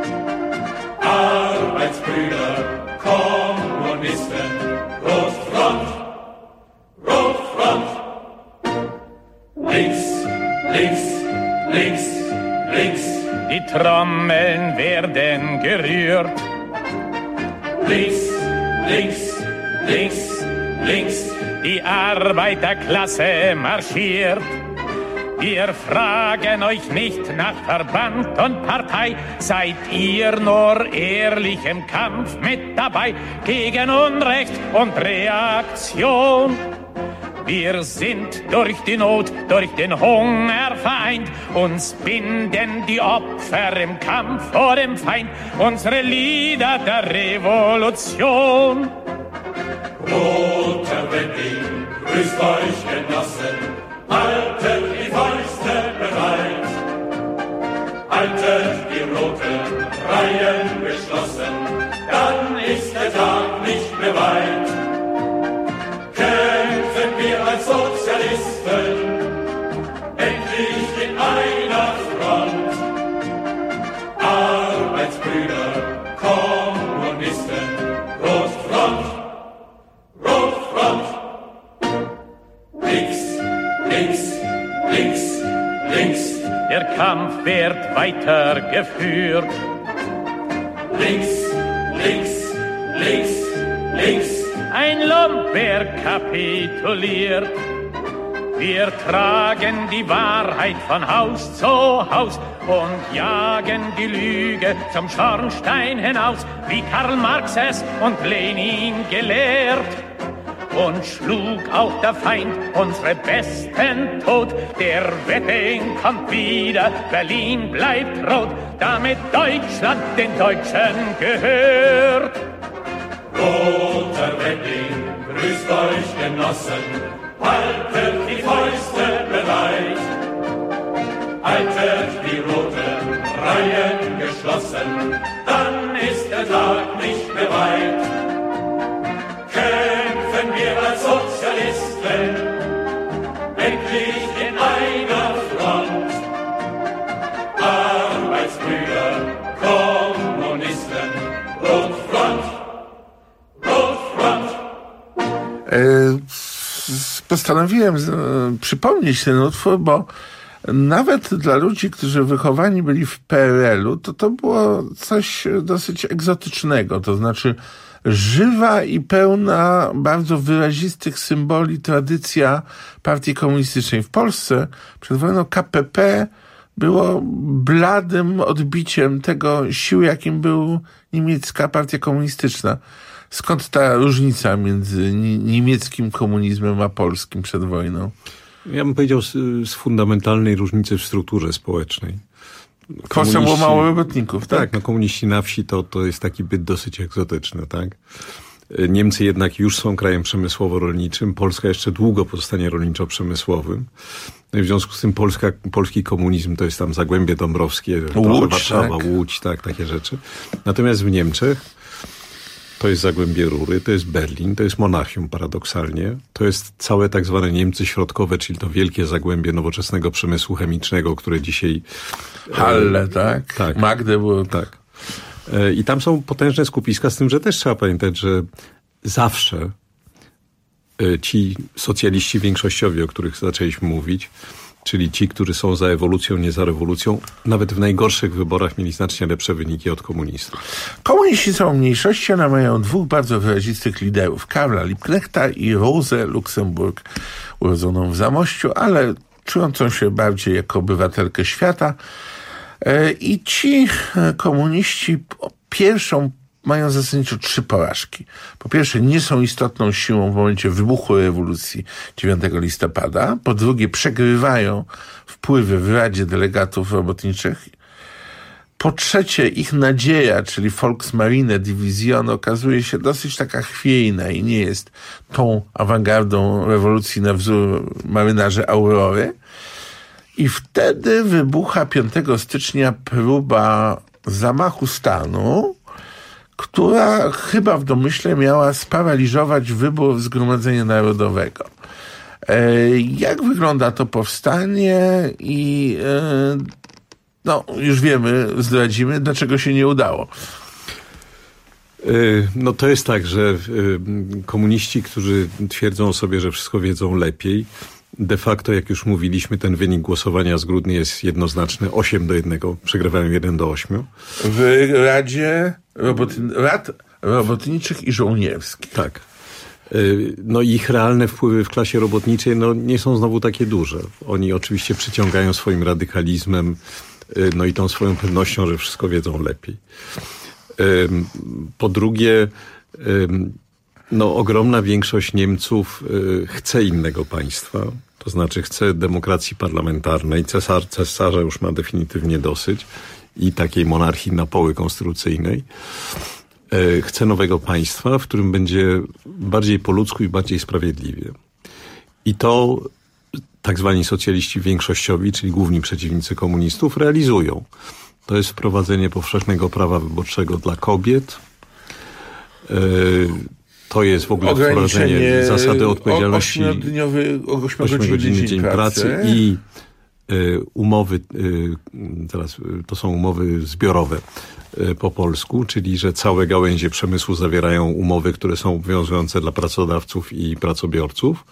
Arbeitsbrüder, Kommunisten, Rotfront, Rotfront, links, links, links, links. Die Trommeln werden gerührt. Links, links, links, links. Die Arbeiterklasse marschiert. Wir fragen euch nicht nach Verband und Partei, seid ihr nur ehrlich im Kampf mit dabei gegen Unrecht und Reaktion. Wir sind durch die Not, durch den Hunger vereint, uns binden die Opfer im Kampf vor dem Feind, unsere Lieder der Revolution. Roter Wedding, grüßt euch Genossen, haltet die Fäuste bereit. Haltet die roten Reihen geschlossen, dann ist der Tag nicht mehr weit. Kämpfen wir als Sozialisten, endlich in einer Front. Arbeitsbrüder, Kommunisten, Rotfront, Rotfront. Links, links, links, links. Der Kampf wird weitergeführt. Links, links, links, links. Ein Lump, wer kapituliert. Wir tragen die Wahrheit von Haus zu Haus und jagen die Lüge zum Schornstein hinaus, wie Karl Marx es und Lenin gelehrt. Und schlug auch der Feind unsere Besten tot. Der Wedding kommt wieder, Berlin bleibt rot, damit Deutschland den Deutschen gehört. Roter Wedding, grüßt euch Genossen, haltet die Fäuste bereit. Haltet die roten Reihen geschlossen, dann ist der Tag nicht mehr weit. Kämpfen wir als Sozialisten, endlich in einer Front. Arbeitsbrüder, Kommunisten, Rotfront, Rotfront. E, postanowiłem e, przypomnieć ten utwór, bo nawet dla ludzi, którzy wychowani byli w P R L-u, to to było coś dosyć egzotycznego, to znaczy żywa i pełna bardzo wyrazistych symboli tradycja partii komunistycznej. W Polsce przed wojną K P P było bladym odbiciem tego siły, jakim był niemiecka partia komunistyczna. Skąd ta różnica między niemieckim komunizmem a polskim przed wojną? Ja bym powiedział z, z fundamentalnej różnicy w strukturze społecznej. W Polsce było mało robotników, tak? Tak, no komuniści na wsi to, to jest taki byt dosyć egzotyczny, tak? Niemcy jednak już są krajem przemysłowo-rolniczym, Polska jeszcze długo pozostanie rolniczo-przemysłowym. No i w związku z tym Polska, polski komunizm to jest tam Zagłębie Dąbrowskie, Łódź, Warszawa, tak. Łódź, tak, takie rzeczy. Natomiast w Niemczech to jest Zagłębie Rury, to jest Berlin, to jest Monachium paradoksalnie. To jest całe tak zwane Niemcy środkowe, czyli to wielkie zagłębie nowoczesnego przemysłu chemicznego, które dzisiaj... Halle, tak? Tak. Magdeburg. Tak. I tam są potężne skupiska, z tym, że też trzeba pamiętać, że zawsze ci socjaliści większościowi, o których zaczęliśmy mówić, czyli ci, którzy są za ewolucją, nie za rewolucją, nawet w najgorszych wyborach mieli znacznie lepsze wyniki od komunistów. Komuniści są mniejszości, one mają dwóch bardzo wyrazistych liderów, Karla Liebknechta i Rosę Luksemburg, urodzoną w Zamościu, ale czującą się bardziej jako obywatelkę świata. I ci komuniści pierwszą mają zasadniczo trzy porażki. Po pierwsze, nie są istotną siłą w momencie wybuchu rewolucji dziewiątego listopada. Po drugie, przegrywają wpływy w Radzie Delegatów Robotniczych. Po trzecie, ich nadzieja, czyli Volksmarine Division, okazuje się dosyć taka chwiejna i nie jest tą awangardą rewolucji na wzór marynarzy Aurory. I wtedy wybucha piątego stycznia próba zamachu stanu, która chyba w domyśle miała sparaliżować wybór Zgromadzenia Narodowego. E, jak wygląda to powstanie i e, no już wiemy, zdradzimy, dlaczego się nie udało. No to jest tak, że komuniści, którzy twierdzą sobie, że wszystko wiedzą lepiej, de facto, jak już mówiliśmy, ten wynik głosowania z grudnia jest jednoznaczny, osiem do jednego, przegrywają jeden do ośmiu. W Radzie Robotni- Rad Robotniczych i Żołnierskich. Tak. No ich realne wpływy w klasie robotniczej no, nie są znowu takie duże. Oni oczywiście przyciągają swoim radykalizmem, no i tą swoją pewnością, że wszystko wiedzą lepiej. Po drugie, no ogromna większość Niemców chce innego państwa. To znaczy chce demokracji parlamentarnej. Cesar, cesarza już ma definitywnie dosyć i takiej monarchii na poły konstytucyjnej. Chce nowego państwa, w którym będzie bardziej po ludzku i bardziej sprawiedliwie. I to tak zwani socjaliści większościowi, czyli główni przeciwnicy komunistów, realizują. To jest wprowadzenie powszechnego prawa wyborczego dla kobiet. To jest w ogóle wprowadzenie zasady odpowiedzialności. ośmiogodzinny dzień pracy, pracy i umowy, teraz to są umowy zbiorowe po polsku, czyli że całe gałęzie przemysłu zawierają umowy, które są obowiązujące dla pracodawców i pracobiorców.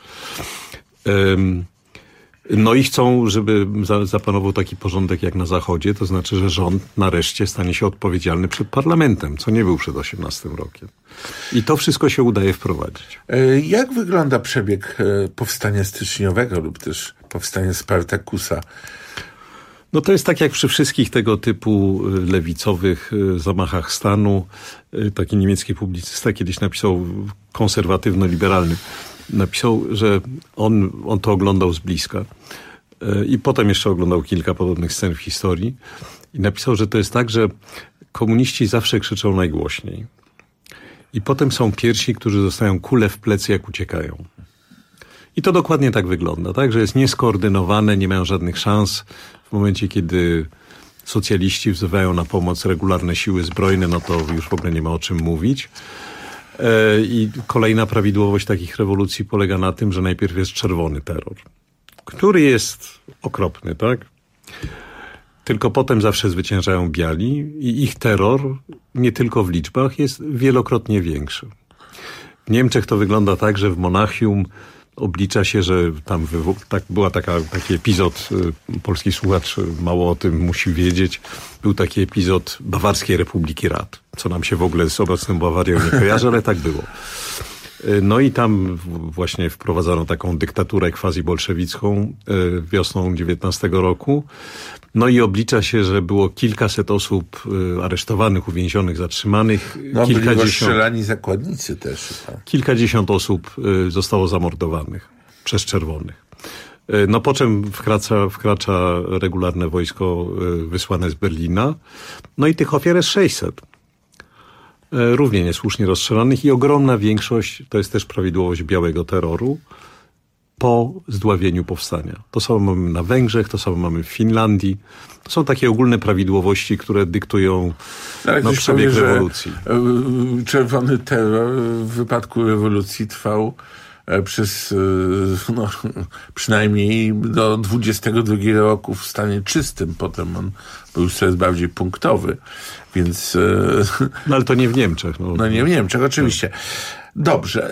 No i chcą, żeby zapanował taki porządek jak na Zachodzie, to znaczy, że rząd nareszcie stanie się odpowiedzialny przed parlamentem, co nie był przed osiemnastym rokiem. I to wszystko się udaje wprowadzić. Jak wygląda przebieg powstania styczniowego lub też powstania Spartakusa? No to jest tak jak przy wszystkich tego typu lewicowych zamachach stanu. Taki niemiecki publicysta kiedyś napisał, konserwatywno-liberalny, napisał, że on, on to oglądał z bliska i potem jeszcze oglądał kilka podobnych scen w historii i napisał, że to jest tak, że komuniści zawsze krzyczą najgłośniej i potem są pierwsi, którzy dostają kulę w plecy, jak uciekają. I to dokładnie tak wygląda, tak, że jest nieskoordynowane, nie mają żadnych szans. W momencie, kiedy socjaliści wzywają na pomoc regularne siły zbrojne, no to już w ogóle nie ma o czym mówić. I kolejna prawidłowość takich rewolucji polega na tym, że najpierw jest czerwony terror, który jest okropny, tak? Tylko potem zawsze zwyciężają biali i ich terror, nie tylko w liczbach, jest wielokrotnie większy. W Niemczech to wygląda tak, że w Monachium oblicza się, że tam wywo- tak, była taka, taki epizod, y, polski słuchacz mało o tym musi wiedzieć, był taki epizod Bawarskiej Republiki Rad, co nam się w ogóle z obecną Bawarią nie kojarzy, ale tak było. Y, no i tam w, właśnie wprowadzono taką dyktaturę quasi-bolszewicką y, wiosną dziewiętnastego roku. No i oblicza się, że było kilkaset osób y, aresztowanych, uwięzionych, zatrzymanych. No byli kilkadziesiąt, rozstrzelani zakładnicy też. Tak. Kilkadziesiąt osób y, zostało zamordowanych przez czerwonych. Y, no po czym wkracza, wkracza regularne wojsko y, wysłane z Berlina. No i tych ofiar jest sześćset. Y, równie niesłusznie rozstrzelanych i ogromna większość, to jest też prawidłowość białego terroru, po zdławieniu powstania. To samo mamy na Węgrzech, to samo mamy w Finlandii. To są takie ogólne prawidłowości, które dyktują no, przebieg powie, rewolucji. Czerwony terror w wypadku rewolucji trwał przez no, przynajmniej do dwudziestego drugiego roku w stanie czystym. Potem on był już coraz bardziej punktowy. Więc... No ale to nie w Niemczech. No, no nie w Niemczech, oczywiście. Dobrze.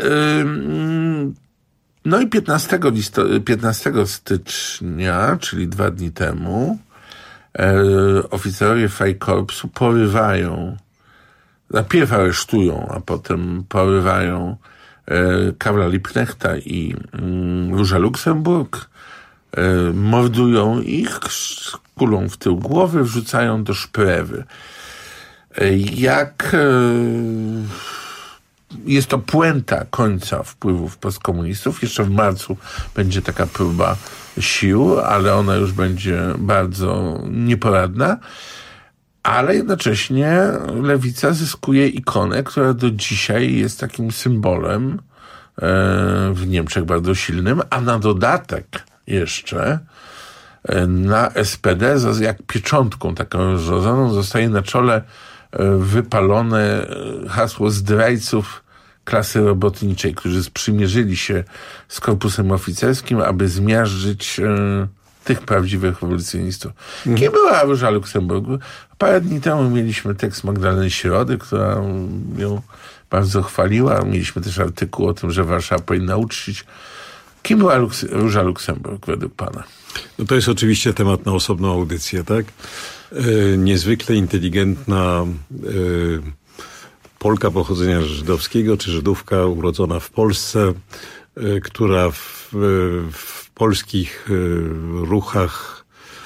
No i piętnastego, listo- piętnastego stycznia, czyli dwa dni temu, e, oficerowie Freikorpsu porywają, najpierw aresztują, a potem porywają e, Karla Liebknechta i mm, Róża Luksemburg, e, mordują ich z kulą w tył głowy, wrzucają do szprewy. E, jak... E, Jest to puenta końca wpływów postkomunistów. Jeszcze w marcu będzie taka próba sił, ale ona już będzie bardzo nieporadna. Ale jednocześnie lewica zyskuje ikonę, która do dzisiaj jest takim symbolem w Niemczech bardzo silnym, a na dodatek jeszcze na S P D jak pieczątką taką rozrodzoną zostaje na czole wypalone hasło zdrajców klasy robotniczej, którzy sprzymierzyli się z korpusem oficerskim, aby zmiażdżyć e, tych prawdziwych rewolucjonistów. Mhm. Kim była Róża Luksemburg? Parę dni temu mieliśmy tekst Magdaleny Środy, która ją bardzo chwaliła. Mieliśmy też artykuł o tym, że Warszawa powinna uczcić. Kim była Luks- Róża Luksemburg według pana? No to jest oczywiście temat na osobną audycję, tak? Yy, niezwykle inteligentna, yy, Polka pochodzenia żydowskiego, czy Żydówka urodzona w Polsce, która w, w polskich ruchach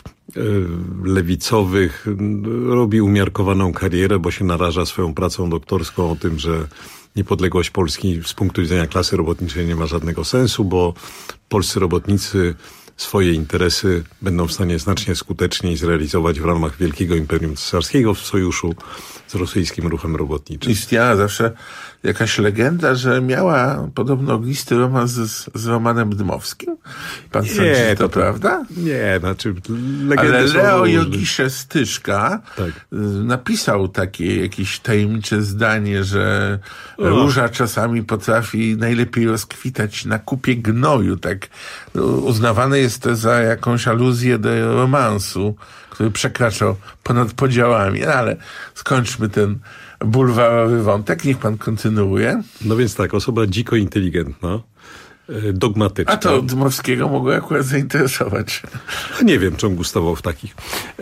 lewicowych robi umiarkowaną karierę, bo się naraża swoją pracą doktorską o tym, że niepodległość Polski z punktu widzenia klasy robotniczej nie ma żadnego sensu, bo polscy robotnicy swoje interesy będą w stanie znacznie skuteczniej zrealizować w ramach Wielkiego Imperium Cesarskiego w sojuszu z rosyjskim ruchem robotniczym. Istniała zawsze jakaś legenda, że miała podobno ognisty romans z, z Romanem Dmowskim. Pan sądzi, Nie, to, to prawda? Nie, znaczy Ale Leo różne. Jogisze-Styszka tak. napisał takie jakieś tajemnicze zdanie, że o. róża czasami potrafi najlepiej rozkwitać na kupie gnoju. Tak uznawane jest to za jakąś aluzję do romansu, który przekraczał ponad podziałami. No, ale skończmy ten bulwarowy wątek. Niech pan kontynuuje. No więc tak, osoba dziko inteligentna, dogmatyczna. A to Dmowskiego mogło akurat zainteresować. Nie wiem, czy on gustował w takich.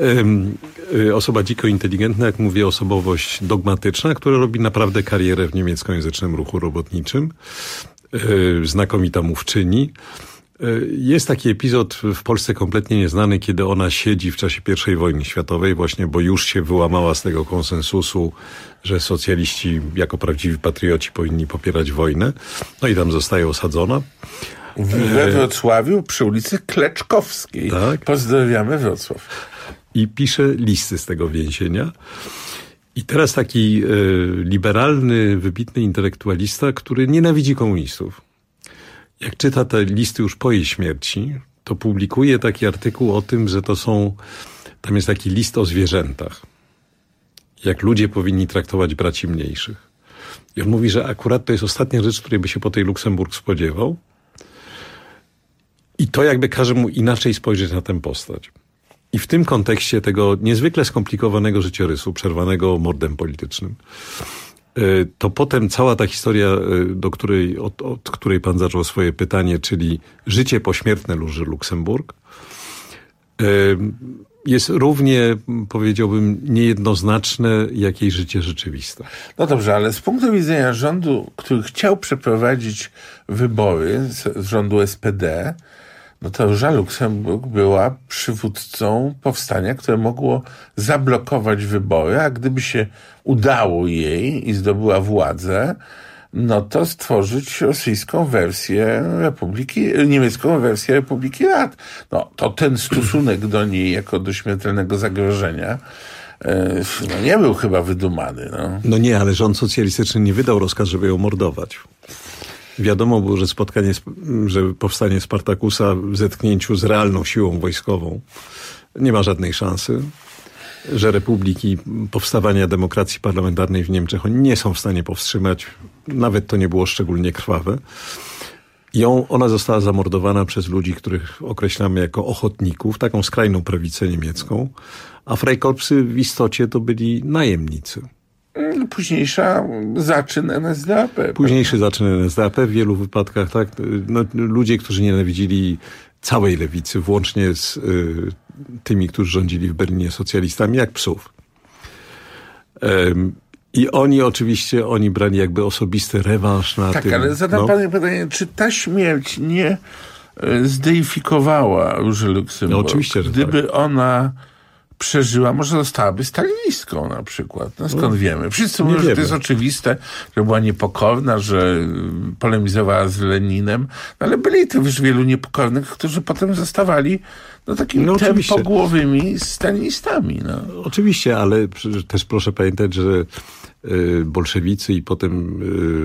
Osoba dziko inteligentna, jak mówię, osobowość dogmatyczna, która robi naprawdę karierę w niemieckojęzycznym ruchu robotniczym. Znakomita mówczyni. Jest taki epizod w Polsce kompletnie nieznany, kiedy ona siedzi w czasie pierwszej wojny światowej, właśnie, bo już się wyłamała z tego konsensusu, że socjaliści jako prawdziwi patrioci powinni popierać wojnę. No i tam zostaje osadzona. We Wrocławiu przy ulicy Kleczkowskiej. Tak. Pozdrawiamy Wrocław. I pisze listy z tego więzienia. I teraz taki e, liberalny, wybitny intelektualista, który nienawidzi komunistów. Jak czyta te listy już po jej śmierci, to publikuje taki artykuł o tym, że to są, tam jest taki list o zwierzętach. Jak ludzie powinni traktować braci mniejszych. I on mówi, że akurat to jest ostatnia rzecz, której by się po tej Luksemburg spodziewał. I to jakby każe mu inaczej spojrzeć na tę postać. I w tym kontekście tego niezwykle skomplikowanego życiorysu, przerwanego mordem politycznym, to potem cała ta historia, do której, od, od której pan zaczął swoje pytanie, czyli życie pośmiertne Róży Luksemburg, jest równie, powiedziałbym, niejednoznaczne, jak jej życie rzeczywiste. No dobrze, ale z punktu widzenia rządu, który chciał przeprowadzić wybory, z rządu S P D, no to Róża Luksemburg była przywódcą powstania, które mogło zablokować wybory, a gdyby się udało jej i zdobyła władzę, no to stworzyć rosyjską wersję Republiki, niemiecką wersję Republiki Rad. No to ten stosunek do niej jako do śmiertelnego zagrożenia no nie był chyba wydumany. No. no nie, ale rząd socjalistyczny nie wydał rozkaz, żeby ją mordować. Wiadomo było, że spotkanie, że powstanie Spartakusa w zetknięciu z realną siłą wojskową nie ma żadnej szansy, że republiki powstawania demokracji parlamentarnej w Niemczech oni nie są w stanie powstrzymać, nawet to nie było szczególnie krwawe. Ją, ona została zamordowana przez ludzi, których określamy jako ochotników, taką skrajną prawicę niemiecką, a Freikorpsy w istocie to byli najemnicy. Późniejsza zaczyn N S D A P. Późniejszy zaczyn N S D A P w wielu wypadkach, tak. No, ludzie, którzy nienawidzili całej lewicy, włącznie z y, tymi, którzy rządzili w Berlinie socjalistami, jak psów. Ym, I oni oczywiście, oni brali jakby osobisty rewanż na tak, tym. Tak, ale zadam no. panu pytanie, czy ta śmierć nie zdeifikowała Róży Luksemburg? No oczywiście, że Gdyby tak. ona przeżyła, może zostałaby stalinistką na przykład. No skąd no, wiemy? Wszyscy mówią, że to jest oczywiste, że była niepokorna, że polemizowała z Leninem, no, ale byli też wielu niepokornych, którzy potem zostawali no, takimi no, tempogłowymi stalinistami. No. Oczywiście, ale też proszę pamiętać, że y, bolszewicy i potem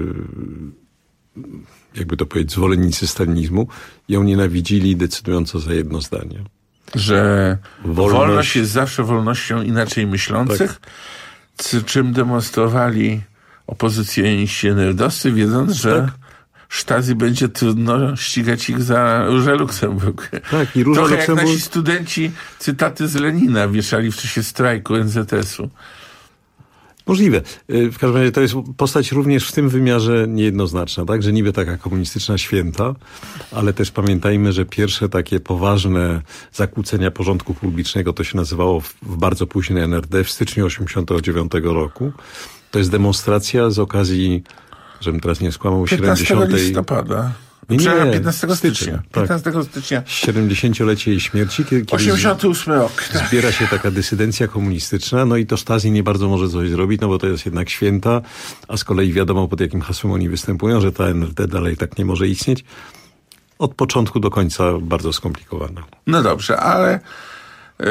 y, jakby to powiedzieć, zwolennicy stalinizmu ją nienawidzili decydująco za jedno zdanie. Że wolność, wolność jest zawsze wolnością inaczej myślących, tak. czym demonstrowali opozycjoniści nerdowscy, wiedząc, że tak. Stasi będzie trudno ścigać ich za Różę Luksemburg. Tak, i Róża Trochę Luksemburg... jak nasi studenci cytaty z Lenina wieszali w czasie strajku N Z S u. Możliwe. W każdym razie to jest postać również w tym wymiarze niejednoznaczna, tak? Że niby taka komunistyczna święta, ale też pamiętajmy, że pierwsze takie poważne zakłócenia porządku publicznego to się nazywało w, w bardzo późnej N R D w styczniu osiemdziesiątego dziewiątego roku. To jest demonstracja z okazji, żebym teraz nie skłamał, piętnastego listopada. Nie, nie, piętnastego stycznia. piętnastego stycznia. siedemdziesięciolecie jej śmierci. Kiedy osiemdziesiąty ósmy rok. Tak. Zbiera się taka dysydencja komunistyczna, no i to Stasi nie bardzo może coś zrobić, no bo to jest jednak święta, a z kolei wiadomo, pod jakim hasłem oni występują, że ta N R D dalej tak nie może istnieć. Od początku do końca bardzo skomplikowana. No dobrze, ale yy,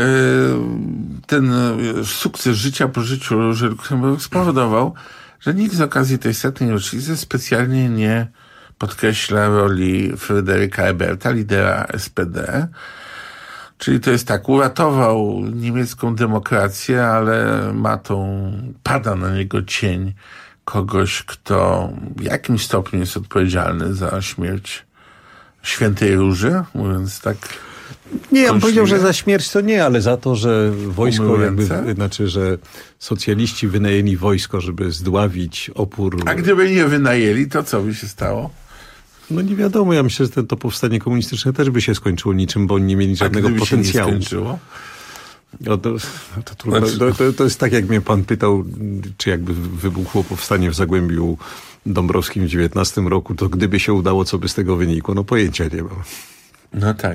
ten sukces życia po życiu Róży Luksemburg spowodował, że nikt z okazji tej setnej rocznicy specjalnie nie podkreśla roli Fryderyka Eberta, lidera S P D. Czyli to jest tak, uratował niemiecką demokrację, ale ma tą, pada na niego cień kogoś, kto w jakimś stopniu jest odpowiedzialny za śmierć świętej Róży, mówiąc tak. Nie, ja bym powiedział, że za śmierć to nie, ale za to, że wojsko jakby, znaczy, że socjaliści wynajęli wojsko, żeby zdławić opór. A gdyby nie wynajęli, to co by się stało? No nie wiadomo, ja myślę, że to, to powstanie komunistyczne też by się skończyło niczym, bo oni nie mieli żadnego A potencjału. Się nie skończyło? No to, to, trudno, to, to, to jest tak, jak mnie pan pytał, czy jakby wybuchło powstanie w Zagłębiu Dąbrowskim w dziewiętnastym roku, to gdyby się udało, co by z tego wynikło? No pojęcia nie mam. No tak.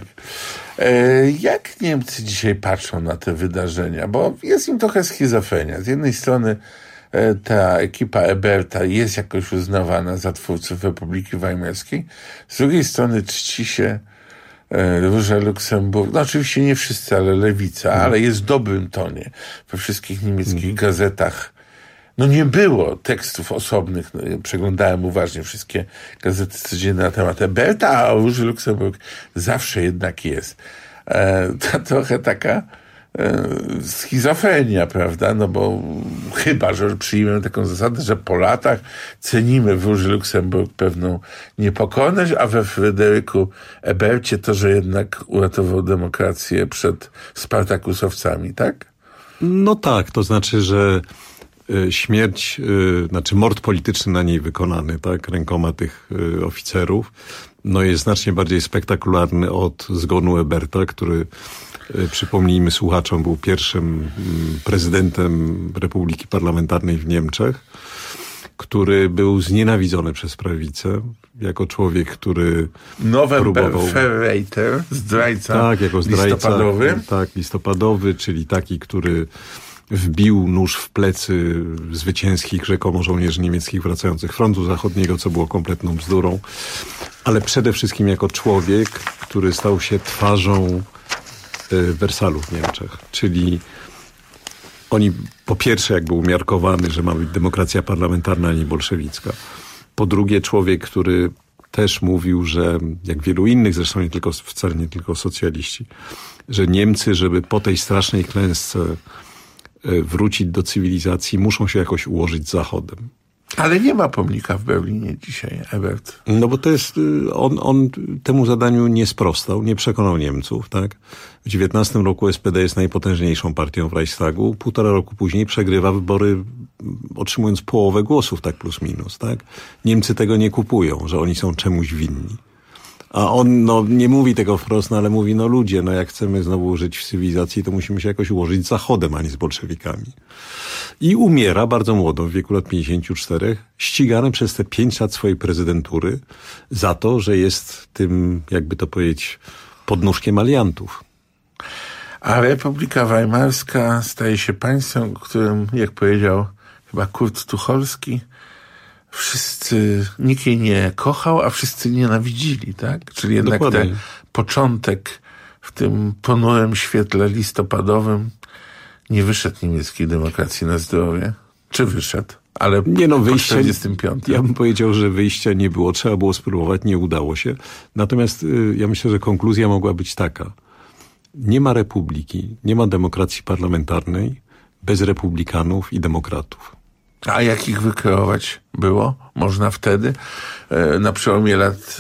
E, jak Niemcy dzisiaj patrzą na te wydarzenia? Bo jest im trochę schizofrenia. Z jednej strony e, ta ekipa Eberta jest jakoś uznawana za twórców Republiki Weimarskiej. Z drugiej strony czci się e, Róża Luksemburg. No oczywiście nie wszyscy, ale lewica, hmm. ale jest w dobrym tonie. We wszystkich niemieckich hmm. gazetach no nie było tekstów osobnych. No, ja przeglądałem uważnie wszystkie gazety codzienne na temat Eberta, a o Róży Luksemburg zawsze jednak jest. E, to trochę taka e, schizofrenia, prawda? No bo chyba, że przyjmiemy taką zasadę, że po latach cenimy w Róży Luksemburg pewną niepokorność, a we Fryderyku Ebercie to, że jednak uratował demokrację przed spartakusowcami, tak? No tak, to znaczy, że śmierć, znaczy mord polityczny na niej wykonany, tak, rękoma tych oficerów, no jest znacznie bardziej spektakularny od zgonu Eberta, który, przypomnijmy słuchaczom, był pierwszym prezydentem Republiki Parlamentarnej w Niemczech, który był znienawidzony przez prawicę, jako człowiek, który próbował... Verräter, zdrajca tak, jako zdrajca, listopadowy. Tak, listopadowy, czyli taki, który wbił nóż w plecy zwycięskich rzekomo żołnierzy niemieckich wracających z frontu zachodniego, co było kompletną bzdurą, ale przede wszystkim jako człowiek, który stał się twarzą Wersalu w Niemczech. Czyli oni po pierwsze jakby umiarkowany, że ma być demokracja parlamentarna, a nie bolszewicka. Po drugie człowiek, który też mówił, że jak wielu innych, zresztą nie tylko, wcale nie tylko socjaliści, że Niemcy, żeby po tej strasznej klęsce wrócić do cywilizacji, muszą się jakoś ułożyć z Zachodem. Ale nie ma pomnika w Berlinie dzisiaj, Ebert. No bo to jest, on, on temu zadaniu nie sprostał, nie przekonał Niemców, tak? W dziewiętnastym roku S P D jest najpotężniejszą partią w Reichstagu, półtora roku później przegrywa wybory, otrzymując połowę głosów, tak plus minus, tak? Niemcy tego nie kupują, że oni są czemuś winni. A on, no, nie mówi tego wprost, no, ale mówi, no ludzie, no jak chcemy znowu żyć w cywilizacji, to musimy się jakoś ułożyć z Zachodem, a nie z bolszewikami. I umiera bardzo młodo, w wieku lat pięćdziesięciu czterech, ścigany przez te pięć lat swojej prezydentury za to, że jest tym, jakby to powiedzieć, podnóżkiem aliantów. A Republika Weimarska staje się państwem, którym, jak powiedział chyba Kurt Tucholski, wszyscy, nikt jej nie kochał, a wszyscy nienawidzili, tak? Czyli jednak Dokładnie. ten początek w tym ponurym świetle listopadowym nie wyszedł niemieckiej demokracji na zdrowie. Czy wyszedł? Ale nie no, wyjścia, po czterdziestym piątym. Ja bym powiedział, że wyjścia nie było. Trzeba było spróbować, nie udało się. Natomiast y, ja myślę, że konkluzja mogła być taka. Nie ma republiki, nie ma demokracji parlamentarnej bez republikanów i demokratów. A jak ich wykreować było? Można wtedy? E, na przełomie lat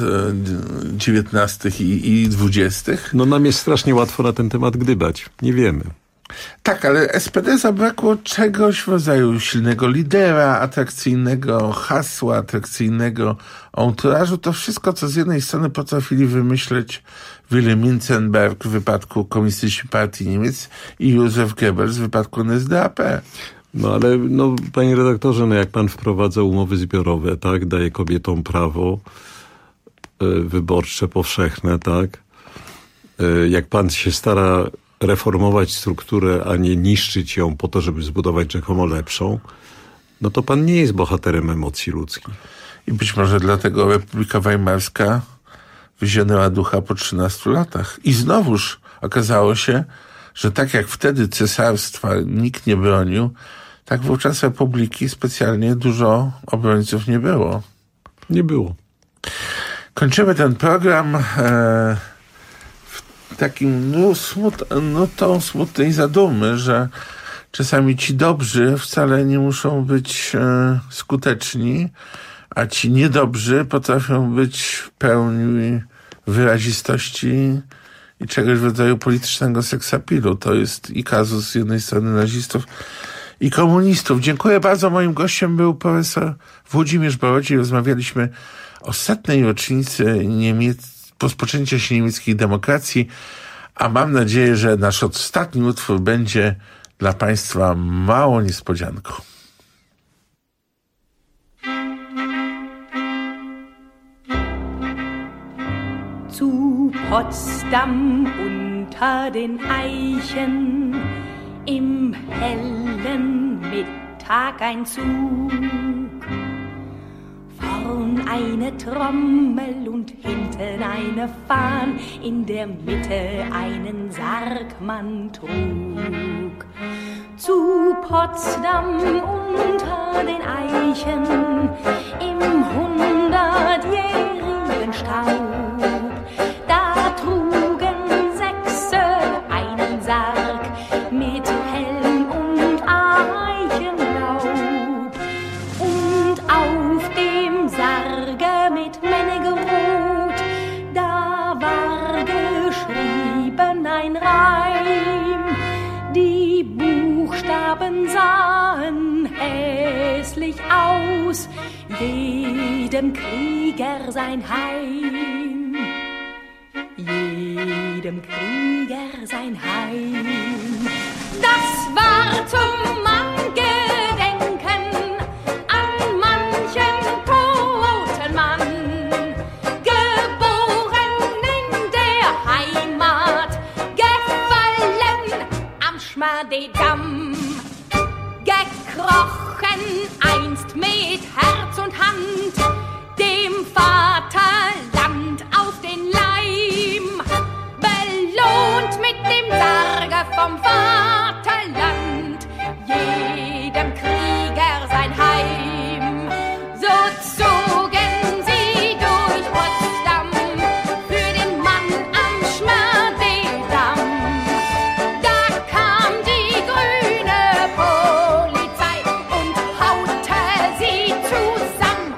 dziewiętnastych i, i dwudziestych? No nam jest strasznie łatwo na ten temat gdybać. Nie wiemy. Tak, ale S P D zabrakło czegoś w rodzaju silnego lidera, atrakcyjnego hasła, atrakcyjnego anturażu. To wszystko, co z jednej strony potrafili wymyśleć Wilhelm Minzenberg w wypadku Komunistycznej Partii Niemiec i Józef Goebbels w wypadku N S D A P. No ale, no, panie redaktorze, no jak pan wprowadza umowy zbiorowe, tak, daje kobietom prawo y, wyborcze powszechne, tak, y, jak pan się stara reformować strukturę, a nie niszczyć ją po to, żeby zbudować rzekomo lepszą, no to pan nie jest bohaterem emocji ludzkich. I być może dlatego Republika Weimarska wyzionęła ducha po trzynastu latach. I znowuż okazało się, że tak jak wtedy cesarstwa nikt nie bronił, tak wówczas Republiki specjalnie dużo obrońców nie było. Nie było. Kończymy ten program e, w takim no, smut, nutą smutnej zadumy, że czasami ci dobrzy wcale nie muszą być e, skuteczni, a ci niedobrzy potrafią być pełni wyrazistości i czegoś w rodzaju politycznego seksapilu. To jest i kazus z jednej strony nazistów i komunistów. Dziękuję bardzo. Moim gościem był profesor Włodzimierz Borodzi. Rozmawialiśmy o setnej rocznicy Niemiec- rozpoczęcia się niemieckiej demokracji, a mam nadzieję, że nasz ostatni utwór będzie dla państwa małą niespodzianką. Zu Potsdam unter den Eichen, im hellen Mittag ein Zug. Vorn eine Trommel und hinten eine Fahn, in der Mitte einen Sarg man trug. Zu Potsdam unter den Eichen, im hundertjährigen Staub, da trugen Sechse einen Sarg mit Helm und Eichenlaub. Und auf dem Sarge mit Männigewut, da war geschrieben ein Reim. Die Buchstaben sahen hässlich aus, jedem Krieger sein Heim. Jedem Krieger sein Heim. Das war zum Angedenken an manchen toten Mann, geboren in der Heimat, gefallen am Schmadedamm, gekrochen einst mit Herz und Hand, dem Vaterland auf den Leim, belohnt mit dem Sarge vom Vaterland, jedem Krieger sein Heim. So zogen sie durch Potsdam für den Mann am Schmadedamm. Da kam die grüne Polizei und haute sie zusammen.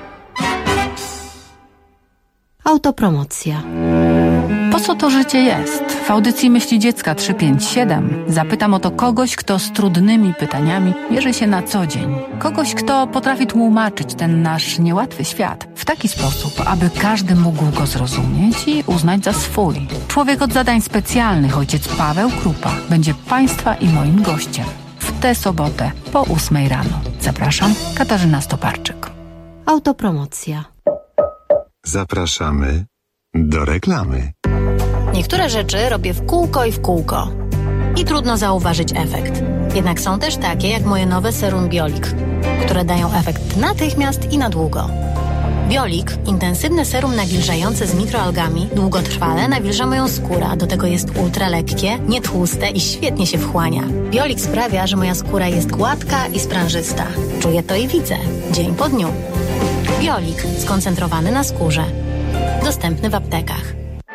Autopromocja. Po co to życie jest? W audycji Myśli Dziecka trzy pięć siedem zapytam o to kogoś, kto z trudnymi pytaniami mierzy się na co dzień. Kogoś, kto potrafi tłumaczyć ten nasz niełatwy świat w taki sposób, aby każdy mógł go zrozumieć i uznać za swój. Człowiek od zadań specjalnych, ojciec Paweł Krupa, będzie państwa i moim gościem w tę sobotę po ósmej rano. Zapraszam, Katarzyna Stoparczyk. Autopromocja. Zapraszamy do reklamy. Niektóre rzeczy robię w kółko i w kółko. I trudno zauważyć efekt. Jednak są też takie jak moje nowe serum Biolik, które dają efekt natychmiast i na długo. Biolik, intensywne serum nawilżające z mikroalgami, długotrwale nawilża moją skórę, a do tego jest ultralekkie, nietłuste i świetnie się wchłania. Biolik sprawia, że moja skóra jest gładka i sprężysta. Czuję to i widzę, dzień po dniu. Biolik, skoncentrowany na skórze. Dostępny w aptekach.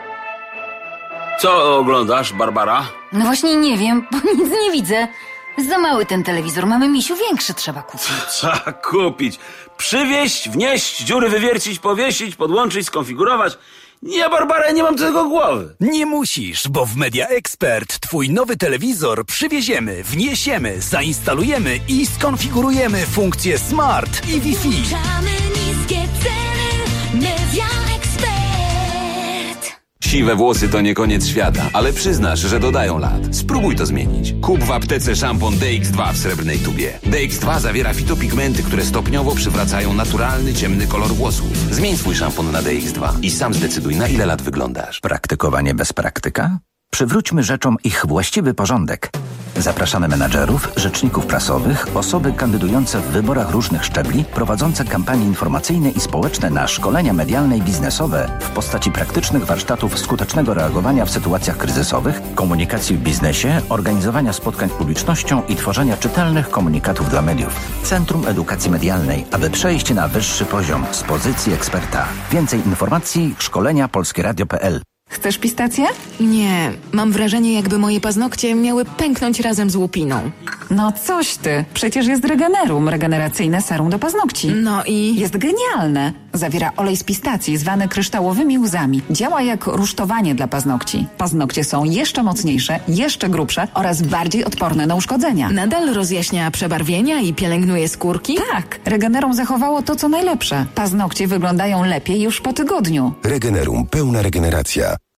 Co oglądasz, Barbara? No właśnie nie wiem, bo nic nie widzę. Za mały ten telewizor. Mamy, misiu, większy trzeba kupić. Trzeba kupić. Przywieźć, wnieść, dziury wywiercić, powiesić, podłączyć, skonfigurować Nie, Barbara, nie mam tego głowy. Nie musisz, bo w Media Expert twój nowy telewizor przywieziemy, wniesiemy, zainstalujemy i skonfigurujemy funkcje Smart i Wi-Fi. Włączamy niskie ceny. Media Expert. Siwe włosy to nie koniec świata, ale przyznasz, że dodają lat. Spróbuj to zmienić. Kup w aptece szampon D X dwa w srebrnej tubie. D X dwa zawiera fitopigmenty, które stopniowo przywracają naturalny, ciemny kolor włosów. Zmień swój szampon na D X dwa i sam zdecyduj, na ile lat wyglądasz. Praktykowanie bez praktyka? Przywróćmy rzeczom ich właściwy porządek. Zapraszamy menadżerów, rzeczników prasowych, osoby kandydujące w wyborach różnych szczebli, prowadzące kampanie informacyjne i społeczne na szkolenia medialne i biznesowe w postaci praktycznych warsztatów skutecznego reagowania w sytuacjach kryzysowych, komunikacji w biznesie, organizowania spotkań z publicznością i tworzenia czytelnych komunikatów dla mediów. Centrum Edukacji Medialnej, aby przejść na wyższy poziom z pozycji eksperta. Więcej informacji szkolenia polskieradio kropka p l. Chcesz pistację? Nie, mam wrażenie, jakby moje paznokcie miały pęknąć razem z łupiną. No coś ty, przecież jest Regenerum, regeneracyjne serum do paznokci. No i? Jest genialne. Zawiera olej z pistacji zwany kryształowymi łzami. Działa jak rusztowanie dla paznokci. Paznokcie są jeszcze mocniejsze, jeszcze grubsze oraz bardziej odporne na uszkodzenia. Nadal rozjaśnia przebarwienia i pielęgnuje skórki? Tak, Regenerum zachowało to, co najlepsze. Paznokcie wyglądają lepiej już po tygodniu. Regenerum, pełna regeneracja.